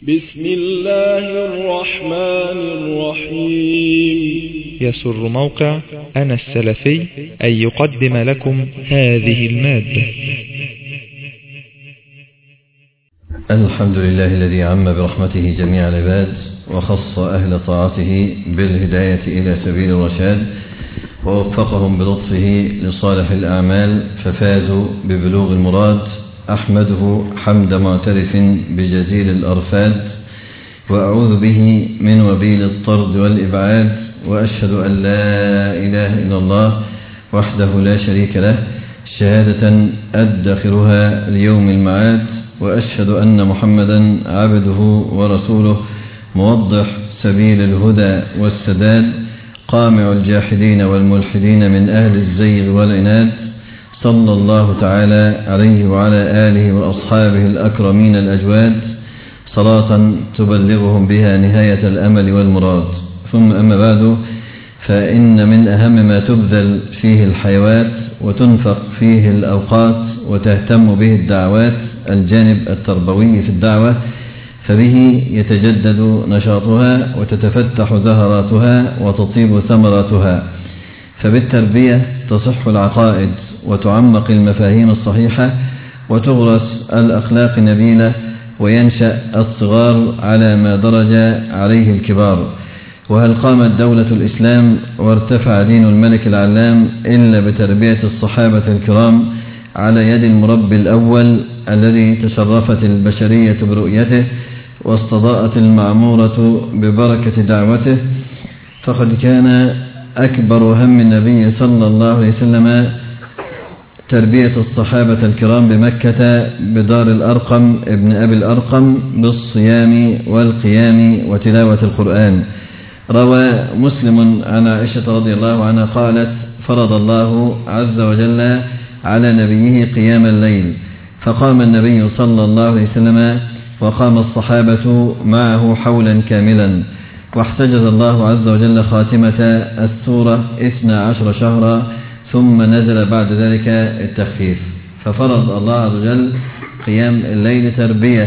بسم الله الرحمن الرحيم. يسر موقع أنا السلفي أن يقدم لكم هذه المادة. الحمد لله الذي عم برحمته جميع العباد وخص أهل طاعته بالهداية إلى سبيل الرشاد ووفقهم بلطفه لصالح الأعمال ففازوا ببلوغ المراد. أحمده حمد معترف بجزيل الأرفاد وأعوذ به من وبيل الطرد والإبعاد، وأشهد أن لا إله إلا الله وحده لا شريك له شهادة أدخرها ليوم المعاد، وأشهد أن محمدا عبده ورسوله موضح سبيل الهدى والسداد، قامع الجاحدين والملحدين من أهل الزيغ والعناد، صلى الله تعالى عليه وعلى آله وأصحابه الأكرمين الأجواد صلاة تبلغهم بها نهاية الأمل والمراد. ثم أما بعد، فإن من أهم ما تبذل فيه الحيوات وتنفق فيه الأوقات وتهتم به الدعوات الجانب التربوي في الدعوة، فبه يتجدد نشاطها وتتفتح زهراتها وتطيب ثمراتها. فبالتربية تصح العقائد وتعمق المفاهيم الصحيحة وتغرس الأخلاق النبيلة وينشأ الصغار على ما درج عليه الكبار. وهل قامت دولة الإسلام وارتفع دين الملك العلام إلا بتربية الصحابة الكرام على يد المربي الأول الذي تشرفت البشرية برؤيته واستضاءت المعمورة ببركة دعوته؟ فقد كان أكبر هم النبي صلى الله عليه وسلم تربية الصحابة الكرام بمكة بدار الأرقم ابن أبي الأرقم بالصيام والقيام وتلاوة القرآن. روى مسلم عن عائشة رضي الله عنها قالت: فرض الله عز وجل على نبيه قيام الليل، فقام النبي صلى الله عليه وسلم وقام الصحابة معه حولا كاملا، واحتجز الله عز وجل خاتمة السورة 12 شهرا، ثم نزل بعد ذلك التخفيف. ففرض الله عز وجل قيام الليل تربية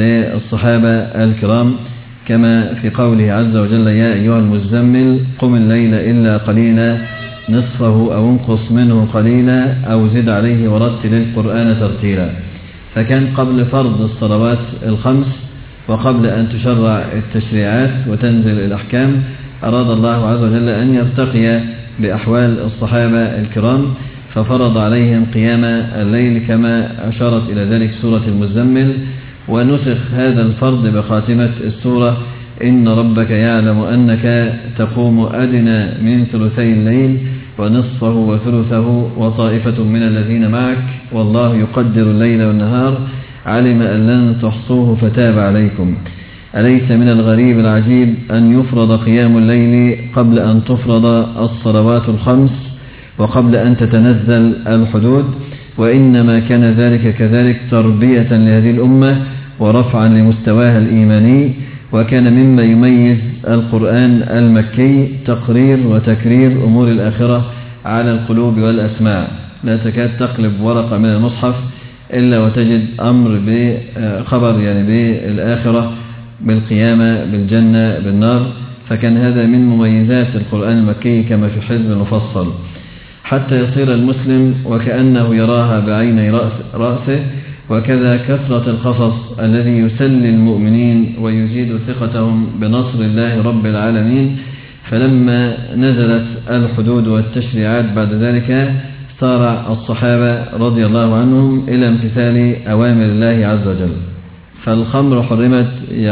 للصحابة الكرام، كما في قوله عز وجل: يا أيها المزمل قم الليل إلا قليلا نصفه أو انقص منه قليلا أو زد عليه ورتل القرآن ترتيلا. فكان قبل فرض الصلوات الخمس وقبل أن تشرع التشريعات وتنزل الأحكام أراد الله عز وجل أن يرتقي بأحوال الصحابة الكرام، ففرض عليهم قيام الليل كما أشارت إلى ذلك سورة المزمل. ونسخ هذا الفرض بخاتمة السورة: إن ربك يعلم أنك تقوم أدنى من ثلثي الليل ونصفه وثلثه وطائفة من الذين معك والله يقدر الليل والنهار علم أن لن تحصوه فتاب عليكم. أليس من الغريب العجيب أن يفرض قيام الليل قبل أن تفرض الصلوات الخمس وقبل أن تتنزل الحدود؟ وإنما كان ذلك كذلك تربية لهذه الأمة ورفعا لمستواها الإيماني. وكان مما يميز القرآن المكي تقرير وتكرير أمور الآخرة على القلوب والأسماع. لا تكاد تقلب ورقة من المصحف إلا وتجد أمر بخبر بالآخرة، بالقيامة، بالجنة، بالنار. فكان هذا من مميزات القرآن المكي كما في حزب المفصل، حتى يصير المسلم وكأنه يراها بعيني رأسه. وكذا كثرة القصص الذي يسلي المؤمنين ويزيد ثقتهم بنصر الله رب العالمين. فلما نزلت الحدود والتشريعات بعد ذلك سارع الصحابة رضي الله عنهم إلى امتثال أوامر الله عز وجل. فالخمر حرمت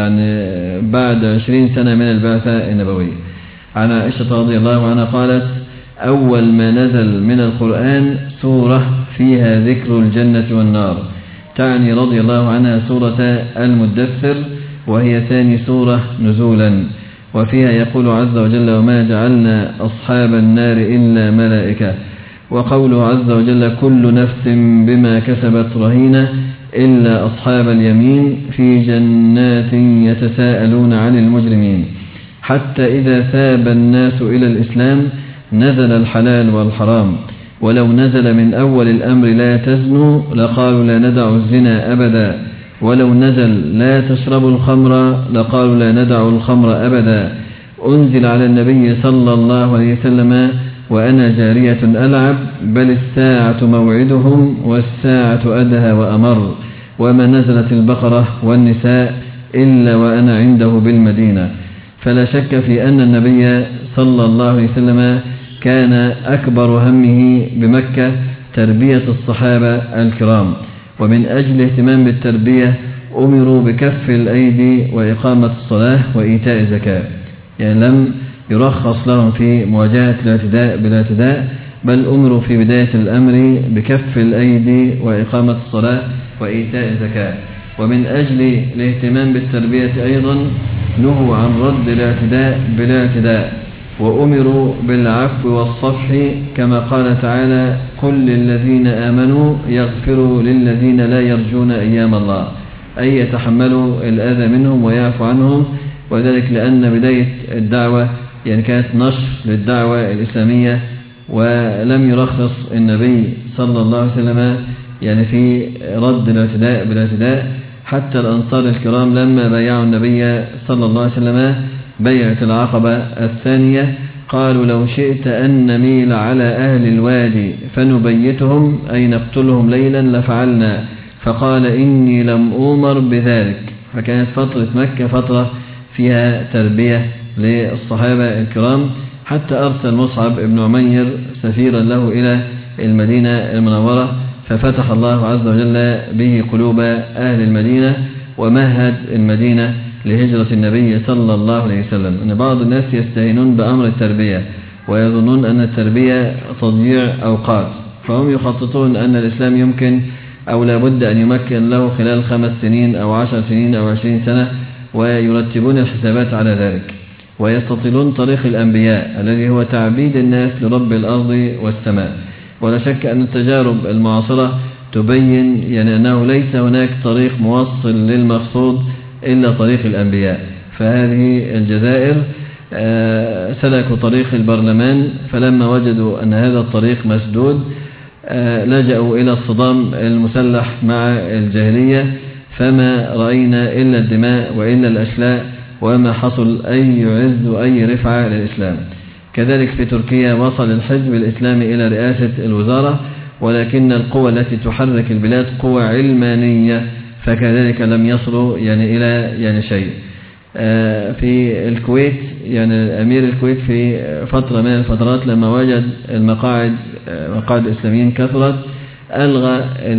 بعد 20 سنة من البعثة النبوية. عن عائشة رضي الله عنها قالت: أول ما نزل من القرآن سورة فيها ذكر الجنة والنار، تعني رضي الله عنها سورة المدثر، وهي ثاني سورة نزولا، وفيها يقول عز وجل: وما جعلنا أصحاب النار إلا ملائكة. وقوله عز وجل: كل نفس بما كسبت رهينة إلا أصحاب اليمين في جنات يتساءلون عن المجرمين. حتى إذا ثاب الناس إلى الإسلام نزل الحلال والحرام، ولو نزل من أول الأمر لا تزنوا لقالوا لا ندع الزنا أبدا، ولو نزل لا تشربوا الخمر لقالوا لا ندع الخمر أبدا. أنزل على النبي صلى الله عليه وسلم وأنا جارية ألعب، بل الساعة موعدهم والساعة أدهى وأمر، وما نزلت البقرة والنساء إلا وأنا عنده بالمدينة. فلا شك في أن النبي صلى الله عليه وسلم كان أكبر همه بمكة تربية الصحابة الكرام، ومن أجل اهتمام بالتربية أمروا بكف الأيدي وإقامة الصلاة وإيتاء الزكاة. يعني لم يرخص لهم في مواجهة الاعتداء بالاعتداء، بل أمروا في بداية الأمر بكف الأيدي وإقامة الصلاة وإيتاء الزكاة. ومن أجل الاهتمام بالتربية أيضا نهوا عن رد الاعتداء بالاعتداء، وأمروا بالعفو والصفح، كما قال تعالى: قل للذين آمنوا يغفروا للذين لا يرجون أيام الله، أي يتحملوا الأذى منهم ويعفو عنهم. وذلك لأن بداية الدعوة يعني كانت نشر للدعوة الإسلامية، ولم يرخص النبي صلى الله عليه وسلم يعني في رد الاعتداء بالاعتداء. حتى الأنصار الكرام لما بايعوا النبي صلى الله عليه وسلم بيعة العقبة الثانية قالوا: لو شئت أن نميل على أهل الوادي فنبيتهم أي نقتلهم ليلا لفعلنا، فقال: إني لم أؤمر بذلك. فكانت فترة مكة فترة فيها تربية للصحابة الكرام، حتى أرسل مصعب بن عمير سفيرا له إلى المدينة المنورة، ففتح الله عز وجل به قلوب أهل المدينة ومهد المدينة لهجرة النبي صلى الله عليه وسلم. أن بعض الناس يستهينون بأمر التربية ويظنون أن التربية تضييع أوقات، فهم يخططون أن الإسلام يمكن أو لابد أن يمكن له خلال 5 سنين أو 10 سنين أو 20 سنة، ويرتبون الحسابات على ذلك، ويستطيلون طريق الأنبياء الذي هو تعبيد الناس لرب الأرض والسماء. ولا شك أن التجارب المعاصرة تبين يعني أنه ليس هناك طريق موصل للمقصود إلا طريق الأنبياء. فهذه الجزائر سلكوا طريق البرلمان، فلما وجدوا أن هذا الطريق مسدود لجأوا إلى الصدام المسلح مع الجاهلية، فما رأينا إلا الدماء وإلا الأشلاء، وما حصل أي عز وأي رفعة للإسلام. كذلك في تركيا وصل الحزب الإسلامي إلى رئاسة الوزارة، ولكن القوى التي تحرك البلاد قوى علمانية، فكذلك لم يصلوا يعني إلى يعني شيء. في الكويت يعني أمير الكويت في فترة من الفترات لما وجد مقاعد الإسلاميين كثرت ألغى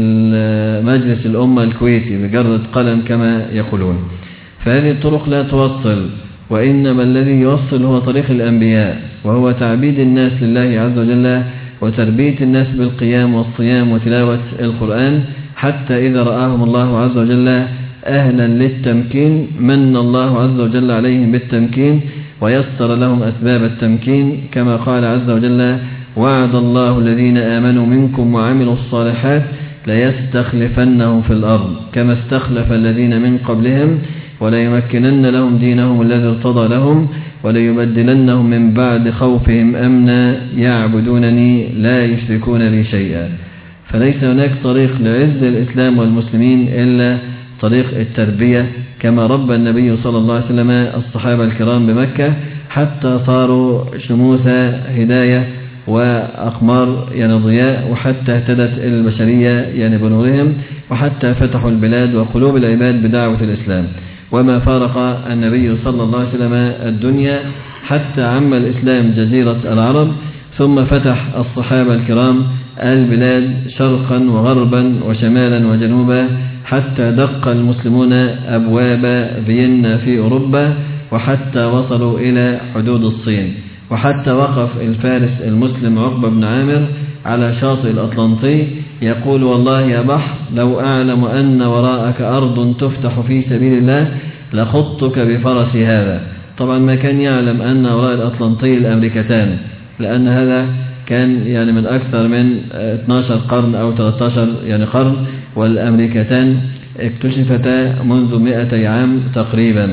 مجلس الأمة الكويتي بجرة قلم كما يقولون. فهذه الطرق لا توصل، وإنما الذي يوصل هو طريق الأنبياء، وهو تعبيد الناس لله عز وجل وتربية الناس بالقيام والصيام وتلاوة القرآن، حتى إذا رآهم الله عز وجل أهلا للتمكين من الله عز وجل عليهم بالتمكين ويسر لهم أسباب التمكين، كما قال عز وجل: وعد الله الذين آمنوا منكم وعملوا الصالحات ليستخلفنهم في الأرض كما استخلف الذين من قبلهم وليمكنن لهم دينهم الذي ارتضى لهم وليبدلنهم من بعد خوفهم أمنا يعبدونني لا يشركون لي شيئا. فليس هناك طريق لعز الإسلام والمسلمين إلا طريق التربية، كما ربى النبي صلى الله عليه وسلم الصحابة الكرام بمكة حتى صاروا شموس هداية وأقمار يعني ضياء، وحتى اهتدت البشرية يعني بنورهم، وحتى فتحوا البلاد وقلوب العباد بدعوة الإسلام. وما فارق النبي صلى الله عليه وسلم الدنيا حتى عم الإسلام جزيرة العرب، ثم فتح الصحابة الكرام البلاد شرقا وغربا وشمالا وجنوبا، حتى دق المسلمون أبواب فيينا في أوروبا، وحتى وصلوا إلى حدود الصين، وحتى وقف الفارس المسلم عقبة بن عامر على شاطئ الأطلنطي يقول: والله يا بحر لو أعلم أن وراءك أرض تفتح في سبيل الله لخضتك بفرسي هذا. طبعا ما كان يعلم أن وراء الأطلنطي الأمريكتان، لأن هذا كان يعني من أكثر من 12 قرن أو 13 يعني قرن، والأمريكتان اكتشفتا منذ 200 عام تقريبا.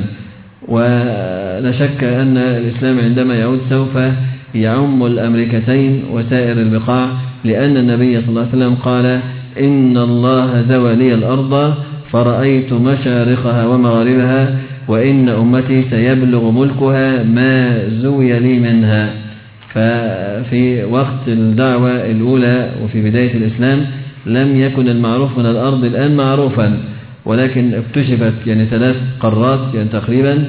ولا شك أن الإسلام عندما يعود سوف يعم الأمريكتين وسائر البقاع، لأن النبي صلى الله عليه وسلم قال: إن الله زوى لي الأرض فرأيت مشارقها ومغاربها وإن أمتي سيبلغ ملكها ما زوي لي منها. ففي وقت الدعوة الأولى وفي بداية الإسلام لم يكن المعروف من الأرض الآن معروفا، ولكن اكتشفت 3 قارات تقريبا.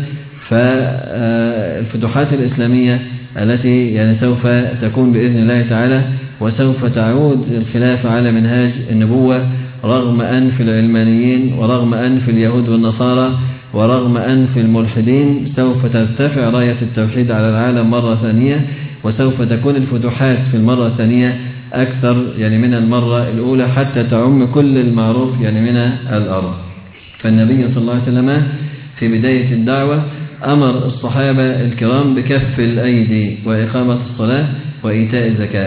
فالفتوحات الإسلامية التي سوف تكون بإذن الله تعالى، وسوف تعود الخلافة على منهاج النبوة رغم أنف العلمانيين ورغم أنف اليهود والنصارى ورغم أنف الملحدين، سوف ترتفع راية التوحيد على العالم مرة ثانية، وسوف تكون الفتوحات في المرة الثانية أكثر من المرة الأولى حتى تعم كل المعروف من الأرض. فالنبي صلى الله عليه وسلم في بداية الدعوة أمر الصحابة الكرام بكف الأيدي وإقامة الصلاة وإيتاء الزكاة.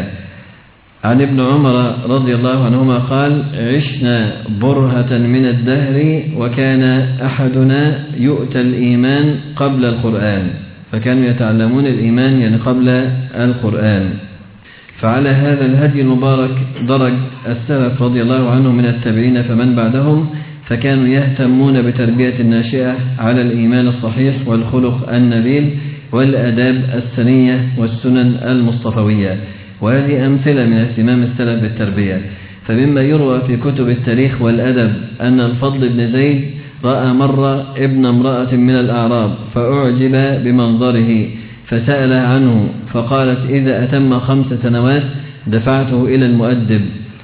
عن ابن عمر رضي الله عنهما قال: عشنا برهة من الدهر وكان أحدنا يؤتى الإيمان قبل القرآن، فكانوا يتعلمون الإيمان قبل القرآن. فعلى هذا الهدي المبارك درج السلف رضي الله عنهم من التابعين فمن بعدهم، فكانوا يهتمون بتربية الناشئة على الإيمان الصحيح والخلق النبيل والآداب السنية والسنن المصطفوية. وهذه أمثلة من اهتمام السلف بالتربية. فمما يروى في كتب التاريخ والأدب أن الفضل بن زيد رأى مرة ابن امرأة من الأعراب فأعجب بمنظره فسأل عنه، فقالت: إذا أتم 5 سنوات دفعته إلى المؤدب.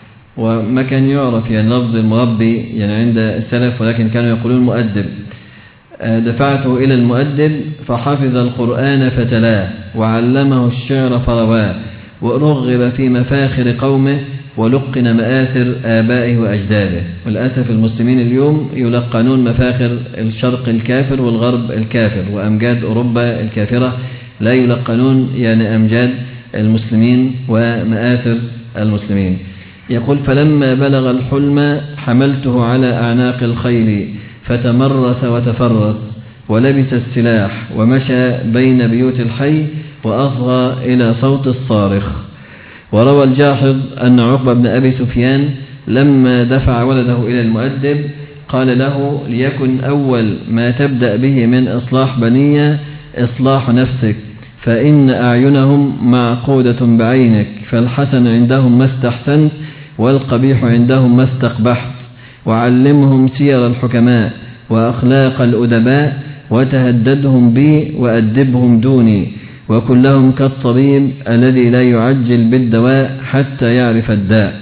وما كان يعرف لفظ المربي عند السلف، ولكن كانوا يقولون مؤدب. دفعته إلى المؤدب فحفظ القرآن فتلاه وعلمه الشعر فرواه ورغب في مفاخر قومه ولقن مآثر آبائه وأجداده. وللأسف المسلمين اليوم يلقنون مفاخر الشرق الكافر والغرب الكافر وأمجاد أوروبا الكافرة، لا يلقنون أمجاد المسلمين ومآثر المسلمين. يقول: فلما بلغ الحلم حملته على أعناق الخيل فتمرس وتفرس ولبس السلاح ومشى بين بيوت الحي وأصغى إلى صوت الصارخ. وروى الجاحظ أن عقبة بن أبي سفيان لما دفع ولده إلى المؤدب قال له: ليكن أول ما تبدأ به من إصلاح بنية إصلاح نفسك، فإن أعينهم معقودة بعينك، فالحسن عندهم ما استحسنت والقبيح عندهم ما استقبحت. وعلمهم سير الحكماء وأخلاق الأدباء وتهددهم بي وأدبهم دوني، وكلهم كالطبيب الذي لا يعجل بالدواء حتى يعرف الداء.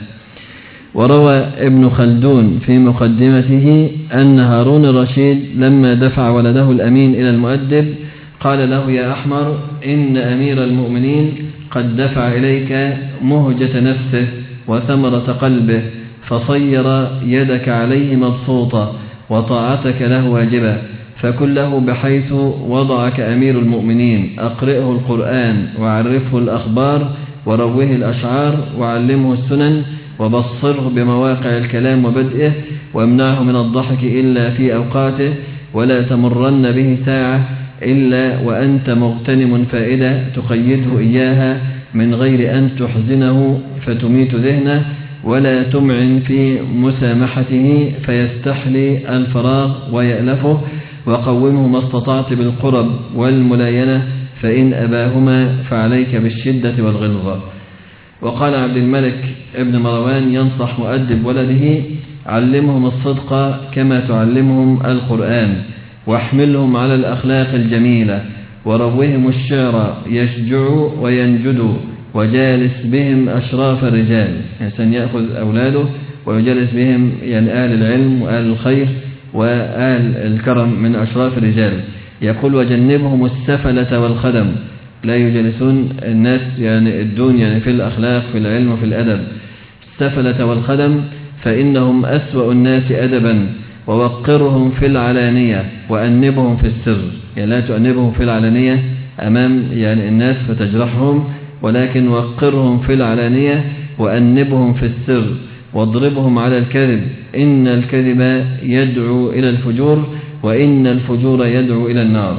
وروى ابن خلدون في مقدمته أن هارون الرشيد لما دفع ولده الأمين إلى المؤدب قال له: يا أحمر، إن أمير المؤمنين قد دفع إليك مهجة نفسه وثمرة قلبه، فصير يدك عليه مبسوطة وطاعتك له واجبة، فكن له بحيث وضعك أمير المؤمنين، أقرئه القرآن وعرفه الأخبار وروه الأشعار وعلمه السنن وبصره بمواقع الكلام وبدئه، وامنعه من الضحك إلا في أوقاته، ولا تمرن به ساعة إلا وأنت مغتنم فائدة تقيده إياها من غير أن تحزنه فتميت ذهنه، ولا تمعن في مسامحته فيستحلي الفراغ ويألفه، وقومه ما استطعت بالقرب والملاينة، فإن أباهما فعليك بالشدة والغلظة. وقال عبد الملك ابن مروان ينصح مؤدب ولده: علمهم الصدق كما تعلمهم القرآن، واحملهم على الأخلاق الجميلة، وروهم الشعر يشجعوا وينجدوا، وجالس بهم أشراف الرجال. إنسان يأخذ أولاده ويجلس بهم أهل العلم وأهل الخير وأهل الكرم من أشراف الرجال. يقول: وجنبهم السفلة والخدم، لا يجلسون الناس الدون في الأخلاق في العلم وفي الأدب. السفلة والخدم فإنهم أسوأ الناس أدبا، ووقرهم في العلانية وأنبهم في السر. لا تؤنبهم في العلانية أمام الناس فتجرحهم، ولكن وقرهم في العلانية وأنبهم في السر، واضربهم على الكذب، إن الكذب يدعو إلى الفجور، وإن الفجور يدعو إلى النار.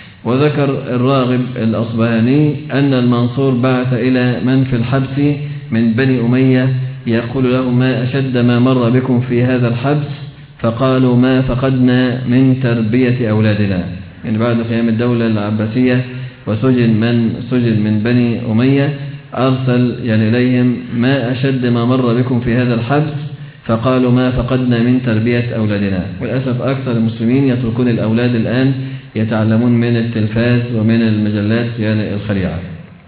وذكر الراغب الأصبهاني أن المنصور بعث إلى من في الحبس من بني أمية يقول له: ما أشد ما مر بكم في هذا الحبس، فقالوا ما فقدنا من تربية أولادنا. يعني بعد قيام الدولة العباسية وسجن من بني أمية أرسل يعني إليهم ما أشد ما مر بكم في هذا الحبس، فقالوا ما فقدنا من تربية أولادنا. وللأسف أكثر المسلمين يتركون الأولاد الآن يتعلمون من التلفاز ومن المجلات يعني الخليعة.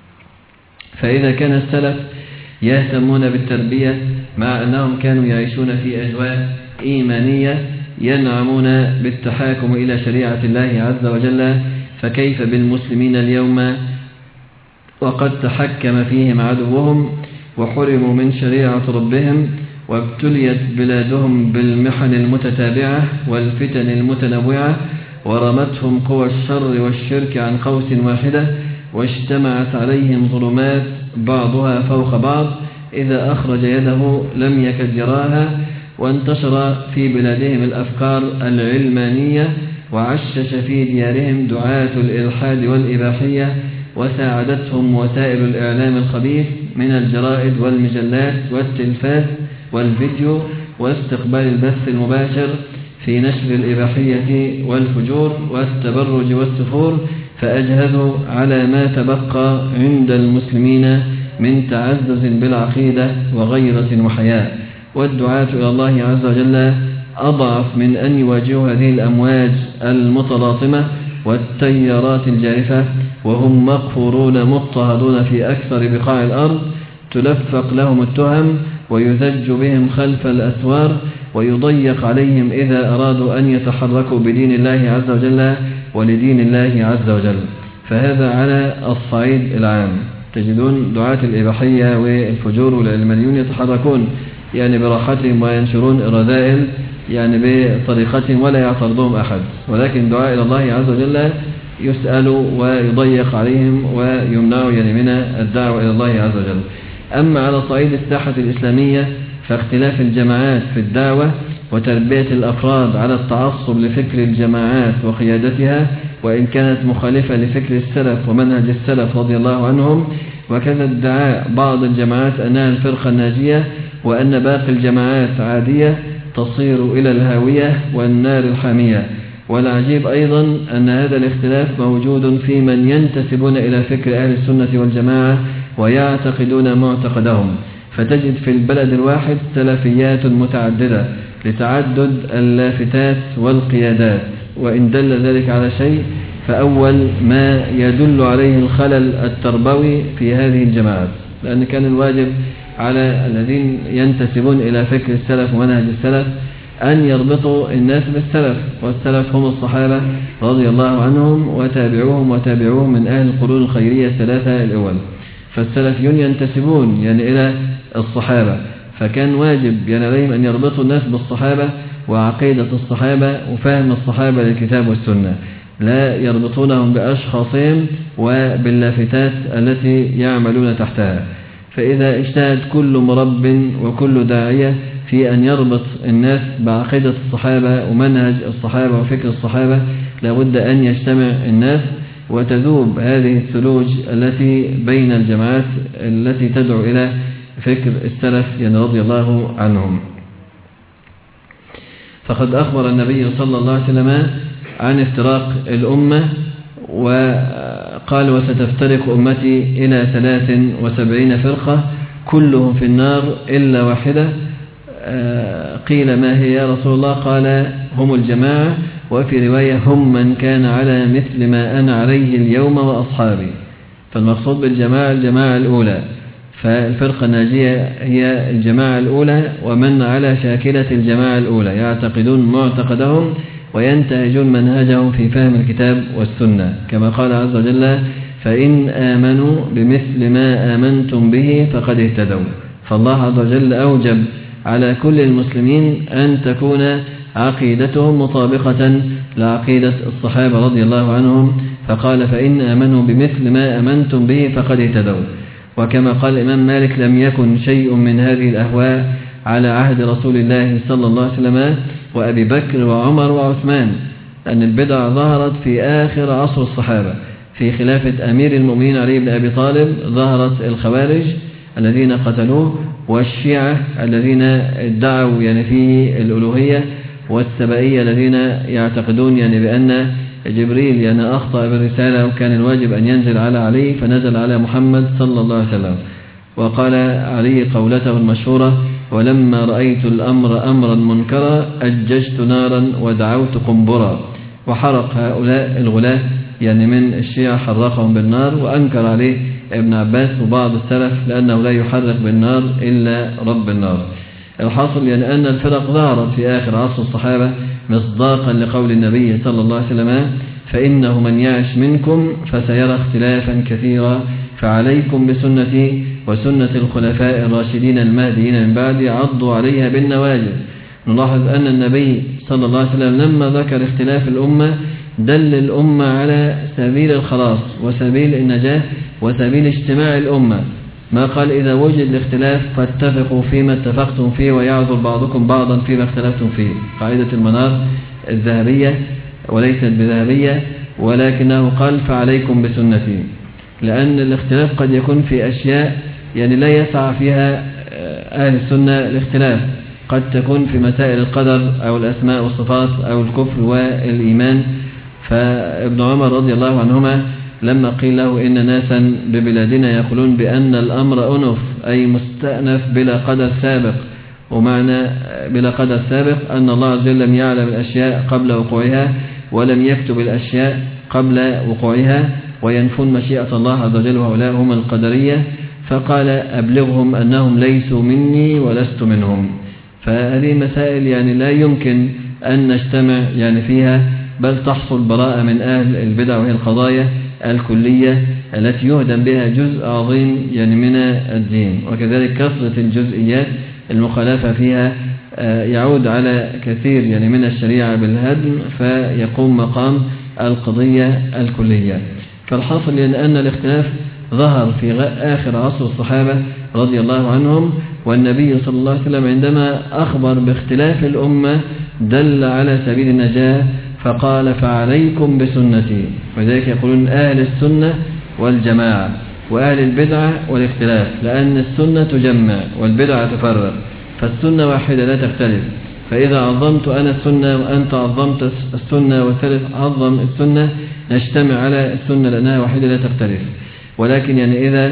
فإذا كان السلف يهتمون بالتربية مع أنهم كانوا يعيشون في أجواء إيمانية ينعمون بالتحاكم إلى شريعة الله عز وجل، فكيف بالمسلمين اليوم وقد تحكم فيهم عدوهم وحرموا من شريعة ربهم، وابتليت بلادهم بالمحن المتتابعة والفتن المتنوعة، ورمتهم قوى الشر والشرك عن قوس واحدة، واجتمعت عليهم ظلمات بعضها فوق بعض، إذا أخرج يده لم يكد يراها، وانتشر في بلادهم الأفكار العلمانية، وعشش في ديارهم دعاة الإلحاد والإباحية، وساعدتهم وسائل الإعلام الخبيث من الجرائد والمجلات والتلفاز والفيديو واستقبال البث المباشر في نشر الإباحية والفجور والتبرج والسفور، فأجهزوا على ما تبقى عند المسلمين من تعزز بالعقيدة وغيرة وحياء. والدعاة إلى الله عز وجل أضعف من أن يواجهوا هذه الأمواج المتلاطمة والتيارات الجارفة، وهم مقهورون مضطهدون في أكثر بقاع الأرض، تلفق لهم التهم ويزج بهم خلف الأسوار، ويضيق عليهم إذا أرادوا أن يتحركوا بدين الله عز وجل ولدين الله عز وجل. فهذا على الصعيد العام. تجدون دعاة الإباحية والفجور والعلمانيون يتحركون يعني براحتهم وينشرون الرذائل يعني بطريقتهم ولا يعترضهم أحد، ولكن دعاء إلى الله عز وجل يسأل ويضيق عليهم ويمنعوا يعني من الدعوة إلى الله عز وجل. أما على صعيد الساحة الإسلامية فاختلاف الجماعات في الدعوة وتربية الأفراد على التعصب لفكر الجماعات وقيادتها، وإن كانت مخالفة لفكر السلف ومنهج السلف رضي الله عنهم، وكذا ادعاء بعض الجماعات أنها الفرقة الناجية وأن باقي الجماعات عادية تصير إلى الهاوية والنار الحامية. والعجيب أيضا أن هذا الاختلاف موجود في من ينتسبون إلى فكر أهل السنة والجماعة ويعتقدون معتقدهم، فتجد في البلد الواحد سلفيات متعددة لتعدد اللافتات والقيادات. وإن دل ذلك على شيء فأول ما يدل عليه الخلل التربوي في هذه الجماعات، لأن كان الواجب على الذين ينتسبون إلى فكر السلف ومنهج السلف أن يربطوا الناس بالسلف، والسلف هم الصحابة رضي الله عنهم وتابعوهم من أهل القرون الخيرية الثلاثة الأول. فالسلفيون ينتسبون يعني إلى الصحابة، فكان واجب يعني عليهم أن يربطوا الناس بالصحابة وعقيدة الصحابة وفهم الصحابة للكتاب والسنة، لا يربطونهم بأشخاصهم وباللافتات التي يعملون تحتها. فإذا اجتهد كل مرب وكل داعية في أن يربط الناس بعقيدة الصحابة ومنهج الصحابة وفكر الصحابة، لابد أن يجتمع الناس وتذوب هذه الثلوج التي بين الجماعات التي تدعو إلى فكر السلف يعني رضي الله عنهم. فقد أخبر النبي صلى الله عليه وسلم عن افتراق الأمة وقال وستفترق أمتي إلى 73 فرقة كلهم في النار إلا واحدة. قيل ما هي يا رسول الله؟ قال هم الجماعة، وفي رواية هم من كان على مثل ما أنا عليه اليوم وأصحابي. فالمقصود بالجماعة الجماعة الأولى، فالفرقة الناجية هي الجماعة الأولى ومن على شاكلة الجماعة الأولى، يعتقدون معتقدهم وينتهجون منهجهم في فهم الكتاب والسنة، كما قال عز وجل فإن آمنوا بمثل ما آمنتم به فقد اهتدوا. فالله عز وجل أوجب على كل المسلمين أن تكون عقيدتهم مطابقة لعقيدة الصحابة رضي الله عنهم، فقال فإن آمنوا بمثل ما آمنتم به فقد اهتدوا. وكما قال الإمام مالك لم يكن شيء من هذه الأهواء على عهد رسول الله صلى الله عليه وسلم وأبي بكر وعمر وعثمان، أن البدع ظهرت في آخر عصر الصحابة. في خلافة أمير المؤمنين علي بن أبي طالب ظهرت الخوارج الذين قتلوه، والشيعة الذين ادعوا يعني فيه الألوهية، والسبائية الذين يعتقدون يعني بأن جبريل يعني أخطأ بالرسالة وكان الواجب أن ينزل على علي فنزل على محمد صلى الله عليه وسلم. وقال علي قولته المشهورة: ولما رأيت الأمر أمرا منكرا أججت نارا ودعوت قنبرا. وحرق هؤلاء الغلاة يعني من الشيعة حرقهم بالنار، وأنكر عليه ابن عباس وبعض السلف لأنه لا يحرق بالنار إلا رب النار. الحاصل يعني أن الفرق ظهرت في آخر عصر الصحابة مصداقا لقول النبي صلى الله عليه وسلم: فإنه من يعش منكم فسيرى اختلافا كثيرا فعليكم بسنتي وسنة الخلفاء الراشدين المهديين من بعدي عضوا عليها بالنواجذ. نلاحظ أن النبي صلى الله عليه وسلم لما ذكر اختلاف الأمة دل الأمة على سبيل الخلاص وسبيل النجاة وسبيل اجتماع الأمة. ما قال إذا وجد الاختلاف فاتفقوا فيما اتفقتم فيه ويعذر بعضكم بعضا فيما اختلفتم فيه. قاعدة المنار الذهبية وليست بذهبية، ولكنه قال: فعليكم بسنتي، لأن الاختلاف قد يكون في أشياء يعني لا يسعى فيها أهل السنة الاختلاف، قد تكون في مسائل القدر أو الأسماء والصفات أو الكفر والإيمان. فابن عمر رضي الله عنهما لما قيل له إن ناسا ببلادنا يقولون بأن الأمر أنف أي مستأنف بلا قدر سابق، ومعنى بلا قدر سابق أن الله عز وجل لم يعلم الأشياء قبل وقوعها ولم يكتب الأشياء قبل وقوعها وينفون مشيئة الله عز وجل، وهؤلاء هم القدرية. فقال: أبلغهم أنهم ليسوا مني ولست منهم. فهذه مسائل يعني لا يمكن أن نجتمع يعني فيها، بل تحصل براءة من أهل البدع، وهي القضايا الكلية التي يهدم بها جزء عظيم يعني من الدين. وكذلك كثرة الجزئيات المخالفة فيها يعود على كثير يعني من الشريعة بالهدم، فيقوم مقام القضية الكلية. فالحاصل يعني أن الاختلاف ظهر في آخر عصر الصحابة رضي الله عنهم، والنبي صلى الله عليه وسلم عندما أخبر باختلاف الأمة دل على سبيل النجاة فقال: فعليكم بسنتي. وذلك يقولون أهل السنة والجماعة وأهل البدعة والاختلاف، لأن السنة تجمع والبدعة تفرق، فالسنة واحدة لا تختلف. فإذا عظمت أنا السنة وأنت عظمت السنة والثالث عظم السنة نجتمع على السنة لأنها واحدة لا تختلف. ولكن يعني إذا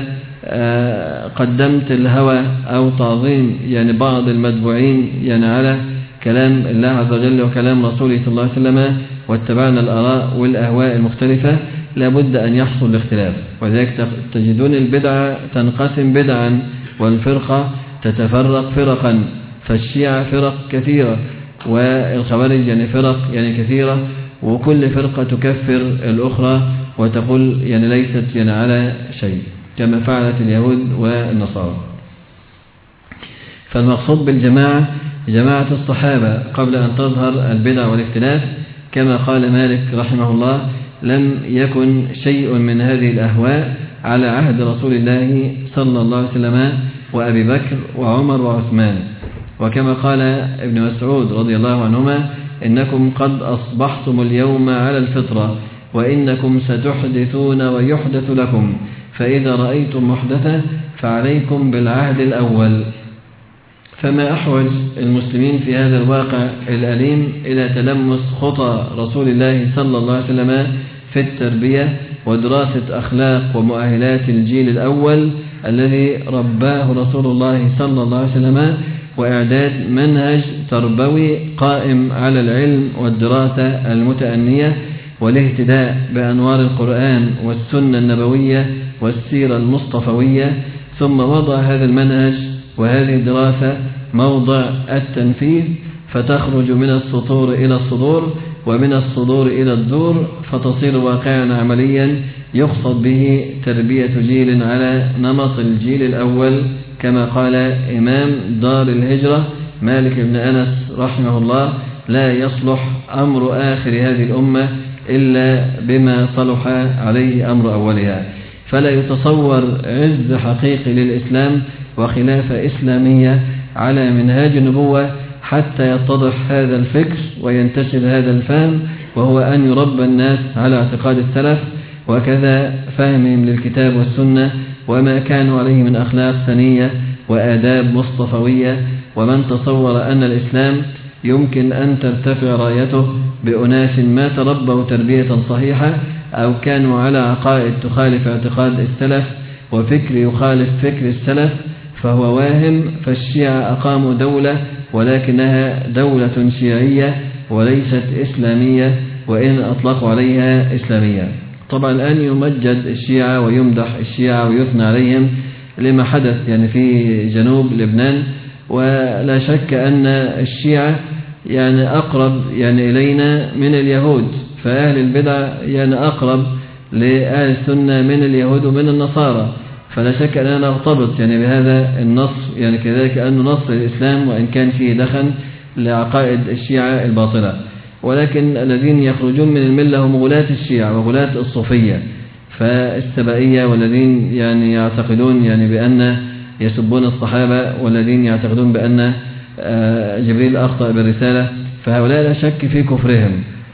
قدمت الهوى أو تعظيم يعني بعض المتبوعين يعني على كلام الله عز وجل وكلام رسوله صلى الله عليه وسلم واتبعنا الآراء والأهواء المختلفة لابد أن يحصل الاختلاف. ولذلك تجدون البدعة تنقسم بدعا والفرقة تتفرق فرقا، فالشيعة فرق كثيرة والخوارج يعني فرق يعني كثيرة، وكل فرقة تكفر الأخرى وتقول يعني ليست يعني على شيء كما فعلت اليهود والنصارى. فالمقصود بالجماعة جماعة الصحابة قبل أن تظهر البدع والاختلاف. كما قال مالك رحمه الله: لم يكن شيء من هذه الأهواء على عهد رسول الله صلى الله عليه وسلم وأبي بكر وعمر وعثمان. وكما قال ابن مسعود رضي الله عنهما: إنكم قد أصبحتم اليوم على الفطرة وإنكم ستحدثون ويحدث لكم، فإذا رأيتم محدثة فعليكم بالعهد الأول. فما أحوج المسلمين في هذا الواقع الأليم إلى تلمس خطى رسول الله صلى الله عليه وسلم في التربية ودراسة أخلاق ومؤهلات الجيل الأول الذي رباه رسول الله صلى الله عليه وسلم، وإعداد منهج تربوي قائم على العلم والدراسة المتأنية والاهتداء بأنوار القرآن والسنة النبوية والسيرة المصطفوية. ثم وضع هذا المنهج وهذه الدراسة موضع التنفيذ، فتخرج من السطور إلى الصدور ومن الصدور إلى الدور، فتصير واقعا عمليا يقصد به تربية جيل على نمط الجيل الأول، كما قال إمام دار الهجرة مالك بن أنس رحمه الله: لا يصلح أمر آخر هذه الأمة إلا بما صلح عليه أمر أولها. فلا يتصور عز حقيقي للإسلام وخلافة إسلامية على منهاج النبوة حتى يتضح هذا الفكر وينتشر هذا الفهم، وهو أن يربى الناس على اعتقاد السلف وكذا فهمهم للكتاب والسنة وما كانوا عليه من أخلاق سنية وآداب مصطفوية. ومن تصور أن الإسلام يمكن أن ترتفع رايته بأناس ما تربوا تربية صحيحة أو كانوا على عقائد تخالف اعتقاد السلف وفكر يخالف فكر السلف فهو واهم. فالشيعة أقاموا دولة ولكنها دولة شيعية وليست إسلامية وإن أطلقوا عليها إسلامية. طبعا الآن يمجد الشيعة ويمدح الشيعة ويثنى عليهم لما حدث يعني في جنوب لبنان، ولا شك أن الشيعة يعني أقرب يعني إلينا من اليهود، فأهل البدع يعني أقرب لأهل السنة من اليهود ومن النصارى، فلا شك أننا نرتبط يعني بهذا النص يعني كذلك أنه نص الإسلام وإن كان فيه دخل لعقائد الشيعة الباطلة. ولكن الذين يخرجون من الملة هم غلاة الشيعة وغلاة الصوفية فالسبائية، والذين يعني يعتقدون يعني بأن يسبون الصحابة، والذين يعتقدون بأن جبريل أخطأ بالرسالة، فهؤلاء لا شك في كفرهم.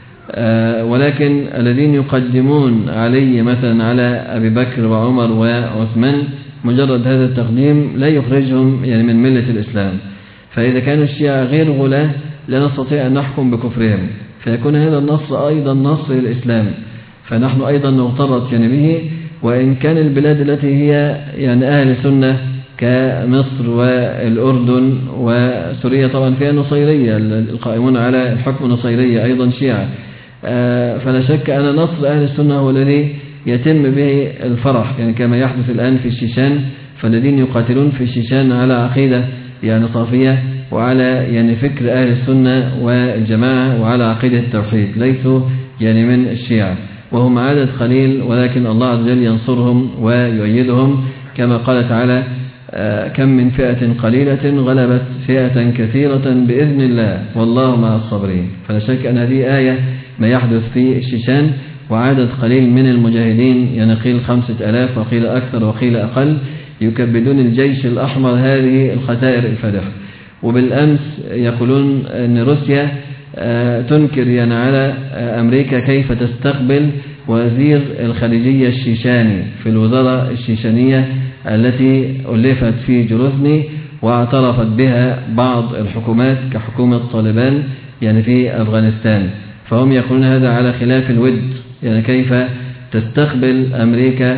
ولكن الذين يقدمون علي مثلا على أبي بكر وعمر وعثمان مجرد هذا التقديم لا يخرجهم يعني من ملة الإسلام. فإذا كانوا الشيعة غير غلاة لا نستطيع أن نحكم بكفرهم، فيكون هذا النص أيضا نص للإسلام، فنحن أيضا نغترط يعني به. وإن كان البلاد التي هي يعني أهل سنة كمصر والأردن وسوريا طبعا فيها نصيرية، القائمون على الحكم النصيرية أيضا شيعة، فلا شك أن نصر أهل السنة هو الذي يتم به الفرح، يعني كما يحدث الآن في الشيشان، فالذين يقاتلون في الشيشان على عقيدة يعني صافية وعلى يعني فكر أهل السنة والجماعة وعلى عقيدة التوحيد، ليسوا يعني من الشيعة، وهم عدد قليل ولكن الله عز وجل ينصرهم ويؤيدهم، كما قال تعالى كم من فئة قليلة غلبت فئة كثيرة بإذن الله والله مع الصابرين. فلا شك أن هذه آية ما يحدث في الشيشان، وعدد قليل من المجاهدين يعني قيل 5000 وقيل أكثر وقيل أقل يكبدون الجيش الأحمر هذه الخسائر الفادحة. وبالأمس يقولون أن روسيا تنكر يعني على أمريكا كيف تستقبل وزير الخارجية الشيشاني في الوزارة الشيشانية التي ألفت في جروزني واعترفت بها بعض الحكومات كحكومة طالبان يعني في أفغانستان، فهم يقولون هذا على خلاف الود، يعني كيف تستقبل أمريكا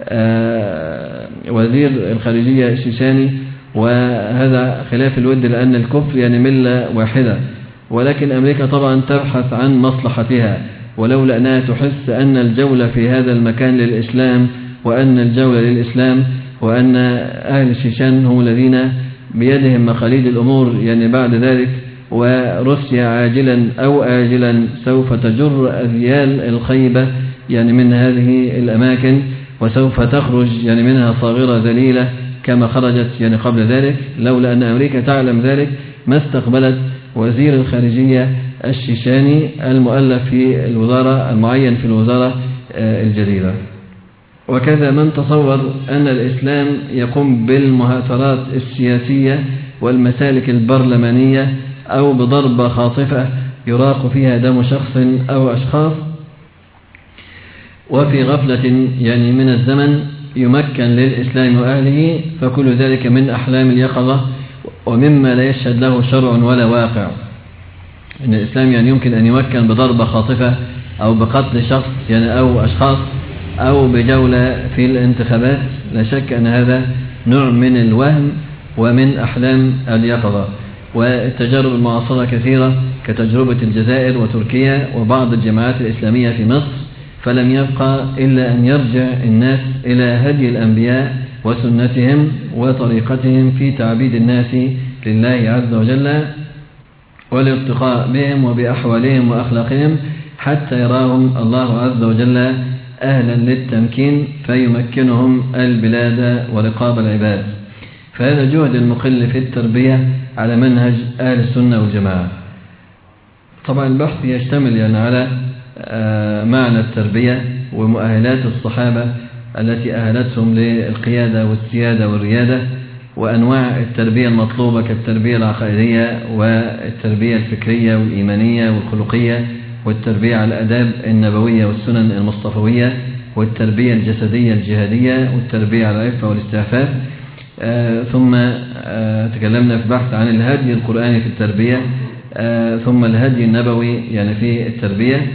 وزير الخارجية الشيشاني، وهذا خلاف الود لأن الكفر يعني ملة واحدة. ولكن أمريكا طبعا تبحث عن مصلحتها، ولولا أنها تحس أن الجولة في هذا المكان للإسلام وأن الجولة للإسلام وأن أهل الشيشان هم الذين بيدهم مقاليد الأمور يعني بعد ذلك، وروسيا عاجلا أو آجلا سوف تجر أذيال الخيبة يعني من هذه الأماكن، وسوف تخرج يعني منها صاغرة ذليلة كما خرجت يعني قبل ذلك. لولا أن أمريكا تعلم ذلك ما استقبلت وزير الخارجية الشيشاني المؤلف في الوزارة المعين في الوزارة الجديدة. وكذا من تصور أن الإسلام يقوم بالمهاترات السياسية والمسالك البرلمانية أو بضربة خاطفة يراق فيها دم شخص أو أشخاص وفي غفلة يعني من الزمن يمكن للإسلام وأهله، فكل ذلك من أحلام اليقظة ومما لا يشهد له شرع ولا واقع. إن الإسلام يعني يمكن أن يمكن بضربة خاطفة أو بقتل شخص يعني أو أشخاص أو بجولة في الانتخابات، لا شك أن هذا نوع من الوهم ومن أحلام اليقظة. والتجارب المعاصرة كثيرة كتجربة الجزائر وتركيا وبعض الجماعات الإسلامية في مصر، فلم يبقى إلا أن يرجع الناس إلى هدي الأنبياء وسنتهم وطريقتهم في تعبيد الناس لله عز وجل والارتقاء بهم وبأحوالهم وأخلاقهم حتى يراهم الله عز وجل أهلا للتمكين فيمكنهم البلاد ورقاب العباد. فهذا جهد المقل في التربية على منهج أهل السنة والجماعة. طبعا البحث يشتمل يعني على معنى التربية ومؤهلات الصحابة التي أهلتهم للقيادة والسيادة والريادة، وأنواع التربية المطلوبة كالتربية العقائدية والتربية الفكرية والإيمانية والخلقية، والتربية على الآداب النبوية والسنن المصطفوية، والتربية الجسدية الجهادية، والتربية على العفة والاستعفاف. ثم تكلمنا في بحث عن الهدي القرآني في التربية ثم الهدي النبوي يعني في التربية.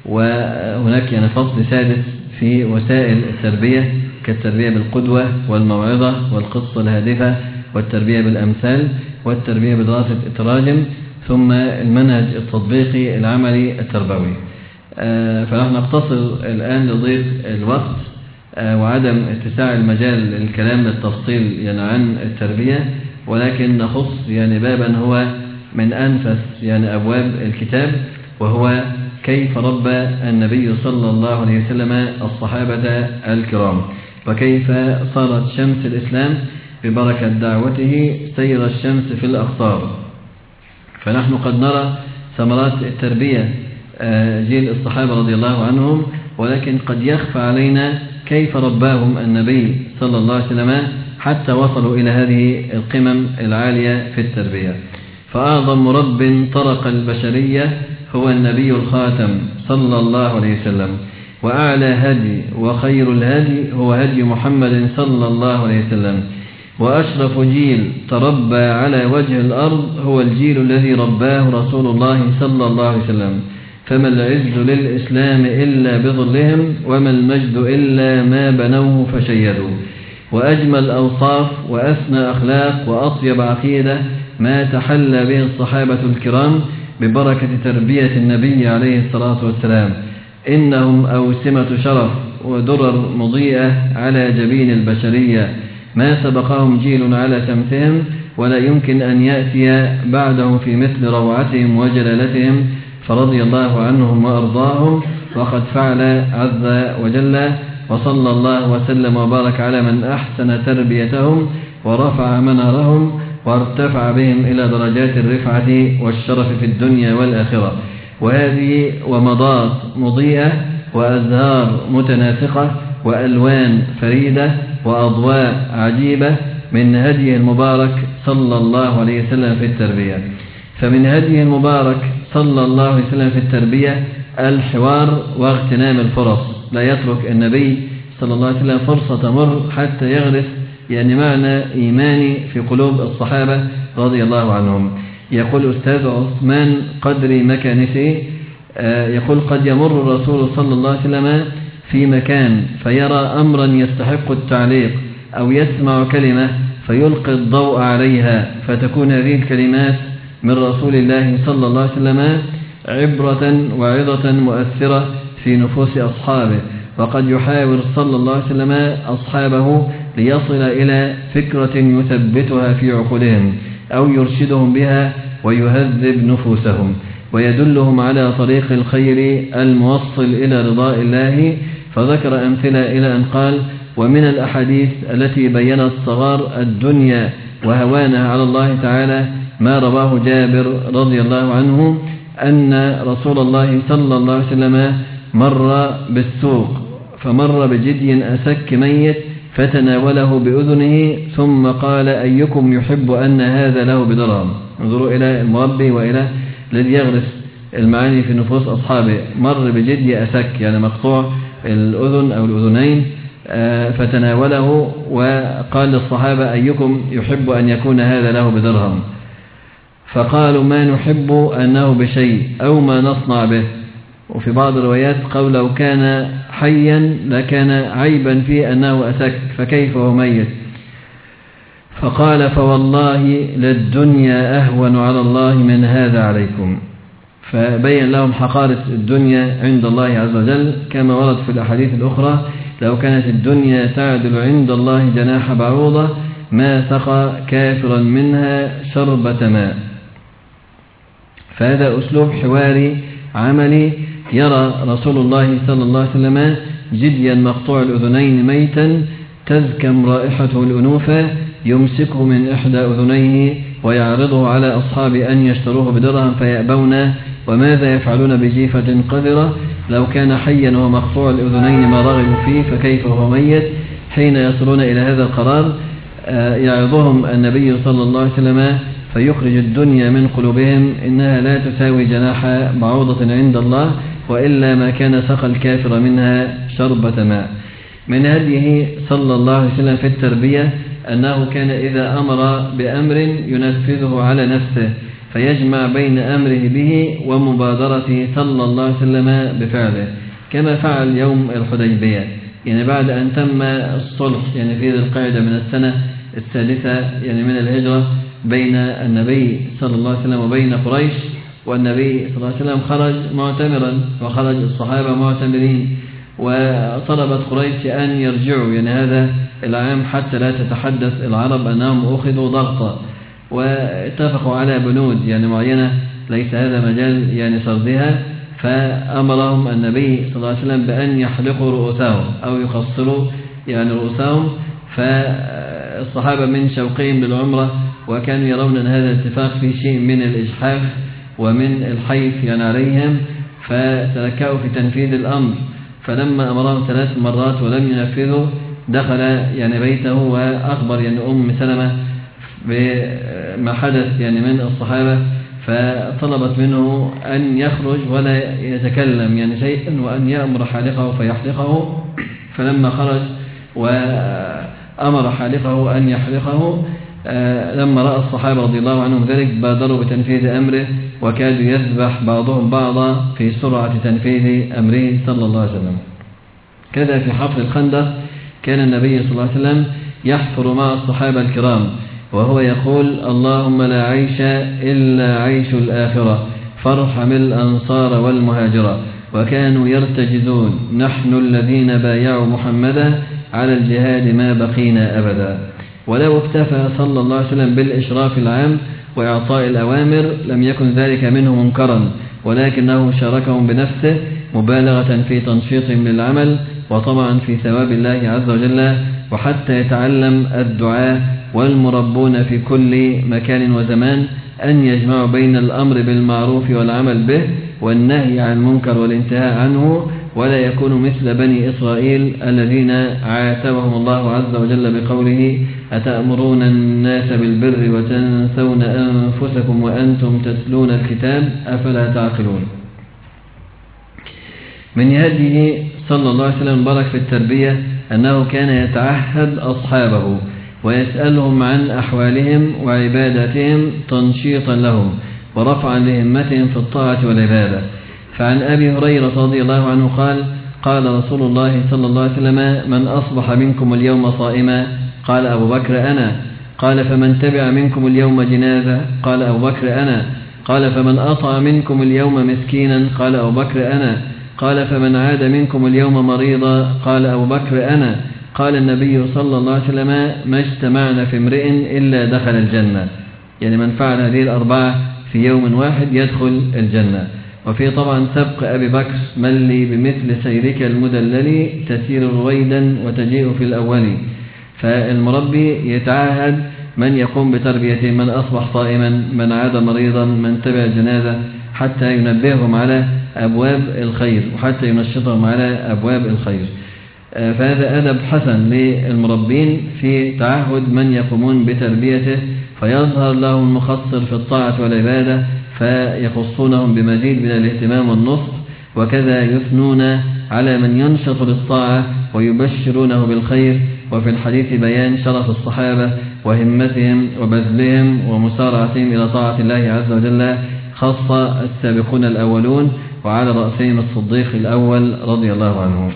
وهناك يعني فصل سادس في وسائل التربية كالتربية بالقدوة والموعظة والقصة الهادفة والتربية بالأمثال والتربية بدراسة التراجم، ثم المنهج التطبيقي العملي التربوي. فنحن نقتصر الآن لضيق الوقت وعدم اتساع المجال للكلام بالتفصيل يعني عن التربية، ولكن نخص يعني بابا هو من أنفس يعني أبواب الكتاب، وهو كيف ربى النبي صلى الله عليه وسلم الصحابة الكرام، وكيف صارت شمس الإسلام ببركة دعوته سير الشمس في الأقطار. فنحن قد نرى ثمرات التربية جيل الصحابة رضي الله عنهم، ولكن قد يخفى علينا كيف رباهم النبي صلى الله عليه وسلم حتى وصلوا إلى هذه القمم العالية في التربية. فأعظم مرب طرق البشرية هو النبي الخاتم صلى الله عليه وسلم، وأعلى هدي وخير الهدي هو هدي محمد صلى الله عليه وسلم، وأشرف جيل تربى على وجه الأرض هو الجيل الذي رباه رسول الله صلى الله عليه وسلم. فما العز للإسلام إلا بظلهم، وما المجد إلا ما بنوه فشيدوا. وأجمل أوصاف وأثنى أخلاق وأطيب عقيدة ما تحلى به الصحابة الكرام ببركة تربية النبي عليه الصلاة والسلام. إنهم أوسمة شرف ودرر مضيئة على جبين البشرية، ما سبقهم جيل على شمسهم، ولا يمكن أن يأتي بعدهم في مثل روعتهم وجلالتهم، فرضي الله عنهم وأرضاهم، وقد فعل عز وجل. وصلى الله وسلم وبارك على من أحسن تربيتهم ورفع منارهم وارتفع بهم إلى درجات الرفعة والشرف في الدنيا والآخرة. وهذه ومضات مضيئة وأزهار متناسقة وألوان فريدة وأضواء عجيبة من هديه المبارك صلى الله عليه وسلم في التربية. فمن هديه المبارك صلى الله عليه وسلم في التربية الحوار واغتنام الفرص. لا يترك النبي صلى الله عليه وسلم فرصة تمر حتى يغرس يعني معنى إيماني في قلوب الصحابة رضي الله عنهم. يقول أستاذ عثمان قدري مكانسي، يقول قد يمر الرسول صلى الله عليه وسلم في مكان فيرى أمرا يستحق التعليق، أو يسمع كلمة فيلقي الضوء عليها، فتكون هذه الكلمات من رسول الله صلى الله عليه وسلم عبرة وعظة مؤثرة في نفوس أصحابه. وقد يحاور صلى الله عليه وسلم أصحابه ليصل إلى فكرة يثبتها في عقولهم أو يرشدهم بها ويهذب نفوسهم ويدلهم على طريق الخير الموصل إلى رضاء الله. فذكر أمثلة إلى أن قال: ومن الأحاديث التي بينت صغار الدنيا وهوانها على الله تعالى ما رواه جابر رضي الله عنه أن رسول الله صلى الله عليه وسلم مر بالسوق فمر بجدي أسك ميت فتناوله بأذنه ثم قال: أيكم يحب أن هذا له بدرهم؟ انظروا إلى المربي وإلى الذي يغرس المعاني في نفوس أصحابه. مر بجدي أسك يعني مقطوع الأذن أو الأذنين، فتناوله وقال للصحابة: أيكم يحب أن يكون هذا له بدرهم؟ فقالوا: ما نحب أنه بشيء أو ما نصنع به. وفي بعض الروايات قال: لو كان حيا لكان عيبا في أنه أسك، فكيف هو ميت؟ فقال: فوالله للدنيا أهون على الله من هذا عليكم. فبين لهم حقارة الدنيا عند الله عز وجل، كما ورد في الأحاديث الأخرى: لو كانت الدنيا تعدل عند الله جناح بعوضة ما سقى كافرا منها شربة ماء. فهذا أسلوب حواري عملي. يرى رسول الله صلى الله عليه وسلم جديا مقطوع الأذنين ميتا تزكم رائحته الأنوفة، يمسكه من إحدى أذنيه ويعرضه على أصحاب أن يشتروه بدرهم فيأبون، وماذا يفعلون بجيفة قذرة؟ لو كان حيا ومقطوع الأذنين ما رغبوا فيه، فكيف هو ميت؟ حين يصلون إلى هذا القرار يعظهم النبي صلى الله عليه وسلم فيخرج الدنيا من قلوبهم إنها لا تساوي جناح بعوضة عند الله، وإلا ما كان سقى الكافر منها شربة ماء. من هديه صلى الله عليه وسلم في التربية أنه كان إذا أمر بأمر ينفذه على نفسه، فيجمع بين أمره به ومبادرته صلى الله عليه وسلم بفعله، كما فعل يوم الحديبية، يعني بعد أن تم الصلح يعني في ذي القعدة من السنة الثالثة يعني من الهجرة بين النبي صلى الله عليه وسلم وبين قريش، والنبي صلى الله عليه وسلم خرج معتمرا وخرج الصحابة معتمرين، وطلبت قريش أن يرجعوا يعني هذا العام حتى لا تتحدث العرب أنهم أخذوا ضغطا، واتفقوا على بنود يعني معينة ليس هذا مجال يعني سردها، فأمرهم النبي صلى الله عليه وسلم بأن يحلقوا رؤوسهم أو يقصروا يعني رؤوسهم، فالصحابة من شوقهم للعمرة وكانوا يرون أن هذا الاتفاق في شيء من الإجحاف ومن الحيف يعني عليهم، فتلكأوا في تنفيذ الأمر، فلما أمرهم 3 مرات ولم ينفذوا دخل يعني بيته وأخبر يعني أم سلمة بما حدث يعني من الصحابة، فطلبت منه أن يخرج ولا يتكلم يعني شيئا وأن يأمر حالقه فيحلقه، فلما خرج وأمر حالقه أن يحلقه لما رأى الصحابة رضي الله عنهم ذلك بادروا بتنفيذ أمره، وكادوا يذبح بعضهم بعضا في سرعة تنفيذ أمره صلى الله عليه وسلم. كذا في حفر الخندق كان النبي صلى الله عليه وسلم يحفر مع الصحابة الكرام وهو يقول: اللهم لا عيش إلا عيش الآخرة فارحم الأنصار والمهاجرة، وكانوا يرتجزون: نحن الذين بايعوا محمدا على الجهاد ما بقينا أبدا. ولو اكتفى صلى الله عليه وسلم بالإشراف العام وإعطاء الأوامر لم يكن ذلك منه منكرا، ولكنه شاركهم بنفسه مبالغة في تنشيطهم للعمل وطمعا في ثواب الله عز وجل، وحتى يتعلم الدعاة والمربون في كل مكان وزمان أن يجمعوا بين الأمر بالمعروف والعمل به والنهي عن المنكر والانتهاء عنه، ولا يكونوا مثل بني إسرائيل الذين عاتبهم الله عز وجل بقوله: أتأمرون الناس بالبر وتنسون أنفسكم وأنتم تتلون الكتاب أفلا تعقلون. من هديه صلى الله عليه وسلم بارك في التربية أنه كان يتعهد أصحابه ويسألهم عن أحوالهم وعباداتهم تنشيطا لهم ورفعا لهمتهم في الطاعة والعبادة. فعن أبي هريرة رضي الله عنه قال: قال رسول الله صلى الله عليه وسلم: من أصبح منكم اليوم صائما؟ قال أبو بكر: أنا. قال: فمن تبع منكم اليوم جنازة؟ قال أبو بكر: أنا. قال: فمن أطع منكم اليوم مسكينا؟ قال أبو بكر: أنا. قال: فمن عاد منكم اليوم مريضا؟ قال أبو بكر: أنا. قال النبي صلى الله عليه وسلم: ما اجتمعنا في امرئ إلا دخل الجنة، يعني من فعل هذه الأربعة في يوم واحد يدخل الجنة. وفي طبعا سبق أبي بكر: من لي بمثل سيرك المدلل تسير رويدا وتجيء في الأول. فالمربي يتعاهد من يقوم بتربيته، من أصبح صائما، من عاد مريضا، من تبع جنازة، حتى ينبههم على أبواب الخير وحتى ينشطهم على أبواب الخير. فهذا أدب حسن للمربين في تعهد من يقومون بتربيته، فيظهر لهم المخصر في الطاعة والعبادة فيخصونهم بمزيد من الاهتمام والنصح، وكذا يثنون على من ينشط للطاعة ويبشرونه بالخير. وفي الحديث بيان شرف الصحابة وهمتهم وبذلهم ومسارعتهم إلى طاعة الله عز وجل، خاصة السابقون الأولون وعلى رأسهم الصديق الأول رضي الله عنه.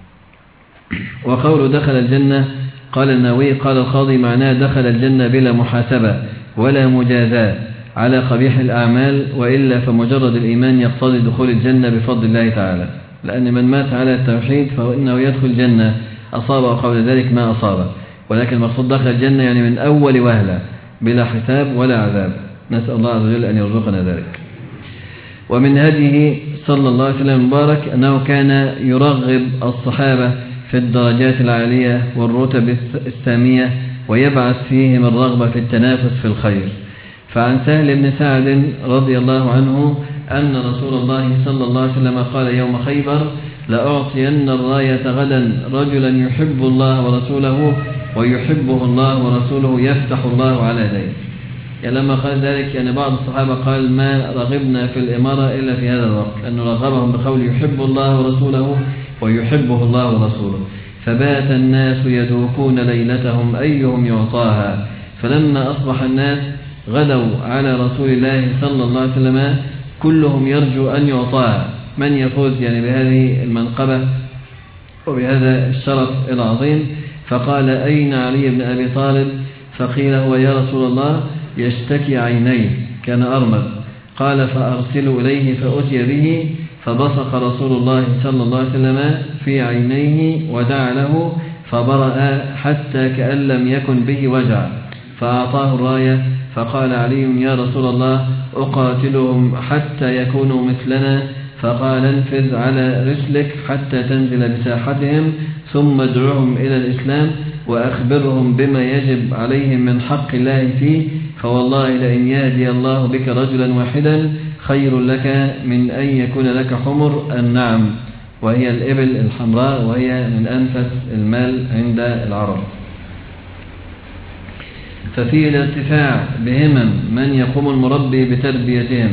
وقول دخل الجنة قال النووي قال القاضي معناه دخل الجنة بلا محاسبة ولا مجازاة على قبيح الأعمال، وإلا فمجرد الإيمان يقتضي دخول الجنة بفضل الله تعالى، لأن من مات على التوحيد فإنه يدخل الجنة أصاب وقبل ذلك ما أصاب، ولكن المقصود دخل الجنة يعني من أول وهلة بلا حساب ولا عذاب، نسأل الله عز وجل أن يرزقنا ذلك. ومن هديه صلى الله عليه وسلم المبارك أنه كان يرغب الصحابة في الدرجات العالية والرتب السامية، ويبعث فيهم الرغبة في التنافس في الخير. فعن سهل بن سعد رضي الله عنه أن رسول الله صلى الله عليه وسلم قال يوم خيبر: لأعطين الراية غدا رجلا يحب الله ورسوله ويحبه الله ورسوله يفتح الله على يديه. يعني لما قال ذلك يعني بعض الصحابة قال: ما رغبنا في الإمارة إلا في هذا الوقت، لأنه رغبهم بقول يحب الله ورسوله ويحبه الله ورسوله. فبات الناس يدوكون ليلتهم أيهم يعطاها، فلما أصبح الناس غدوا على رسول الله صلى الله عليه وسلم كلهم يرجو أن يعطاها، من يفوز يعني بهذه المنقبة وبهذا الشرف العظيم. فقال أين علي بن أبي طالب؟ فقيل هو يا رسول الله يشتكي عينيه، كان أرمد. قال فأرسلوا إليه فأتي به، فبصق رسول الله صلى الله عليه وسلم في عينيه ودعا له فبرأ حتى كأن لم يكن به وجع، فأعطاه الراية. فقال علي يا رسول الله أقاتلهم حتى يكونوا مثلنا؟ فقال انفذ على رسلك حتى تنزل بساحتهم، ثم ادعوهم إلى الإسلام وأخبرهم بما يجب عليهم من حق الله فيه، فوالله لئن يهدي الله بك رجلا واحدا خير لك من أن يكون لك حمر النعم، وهي الإبل الحمراء، وهي من أنفس المال عند العرب. ففيه الارتفاع بهمم من يقوم المربي بتربيتهم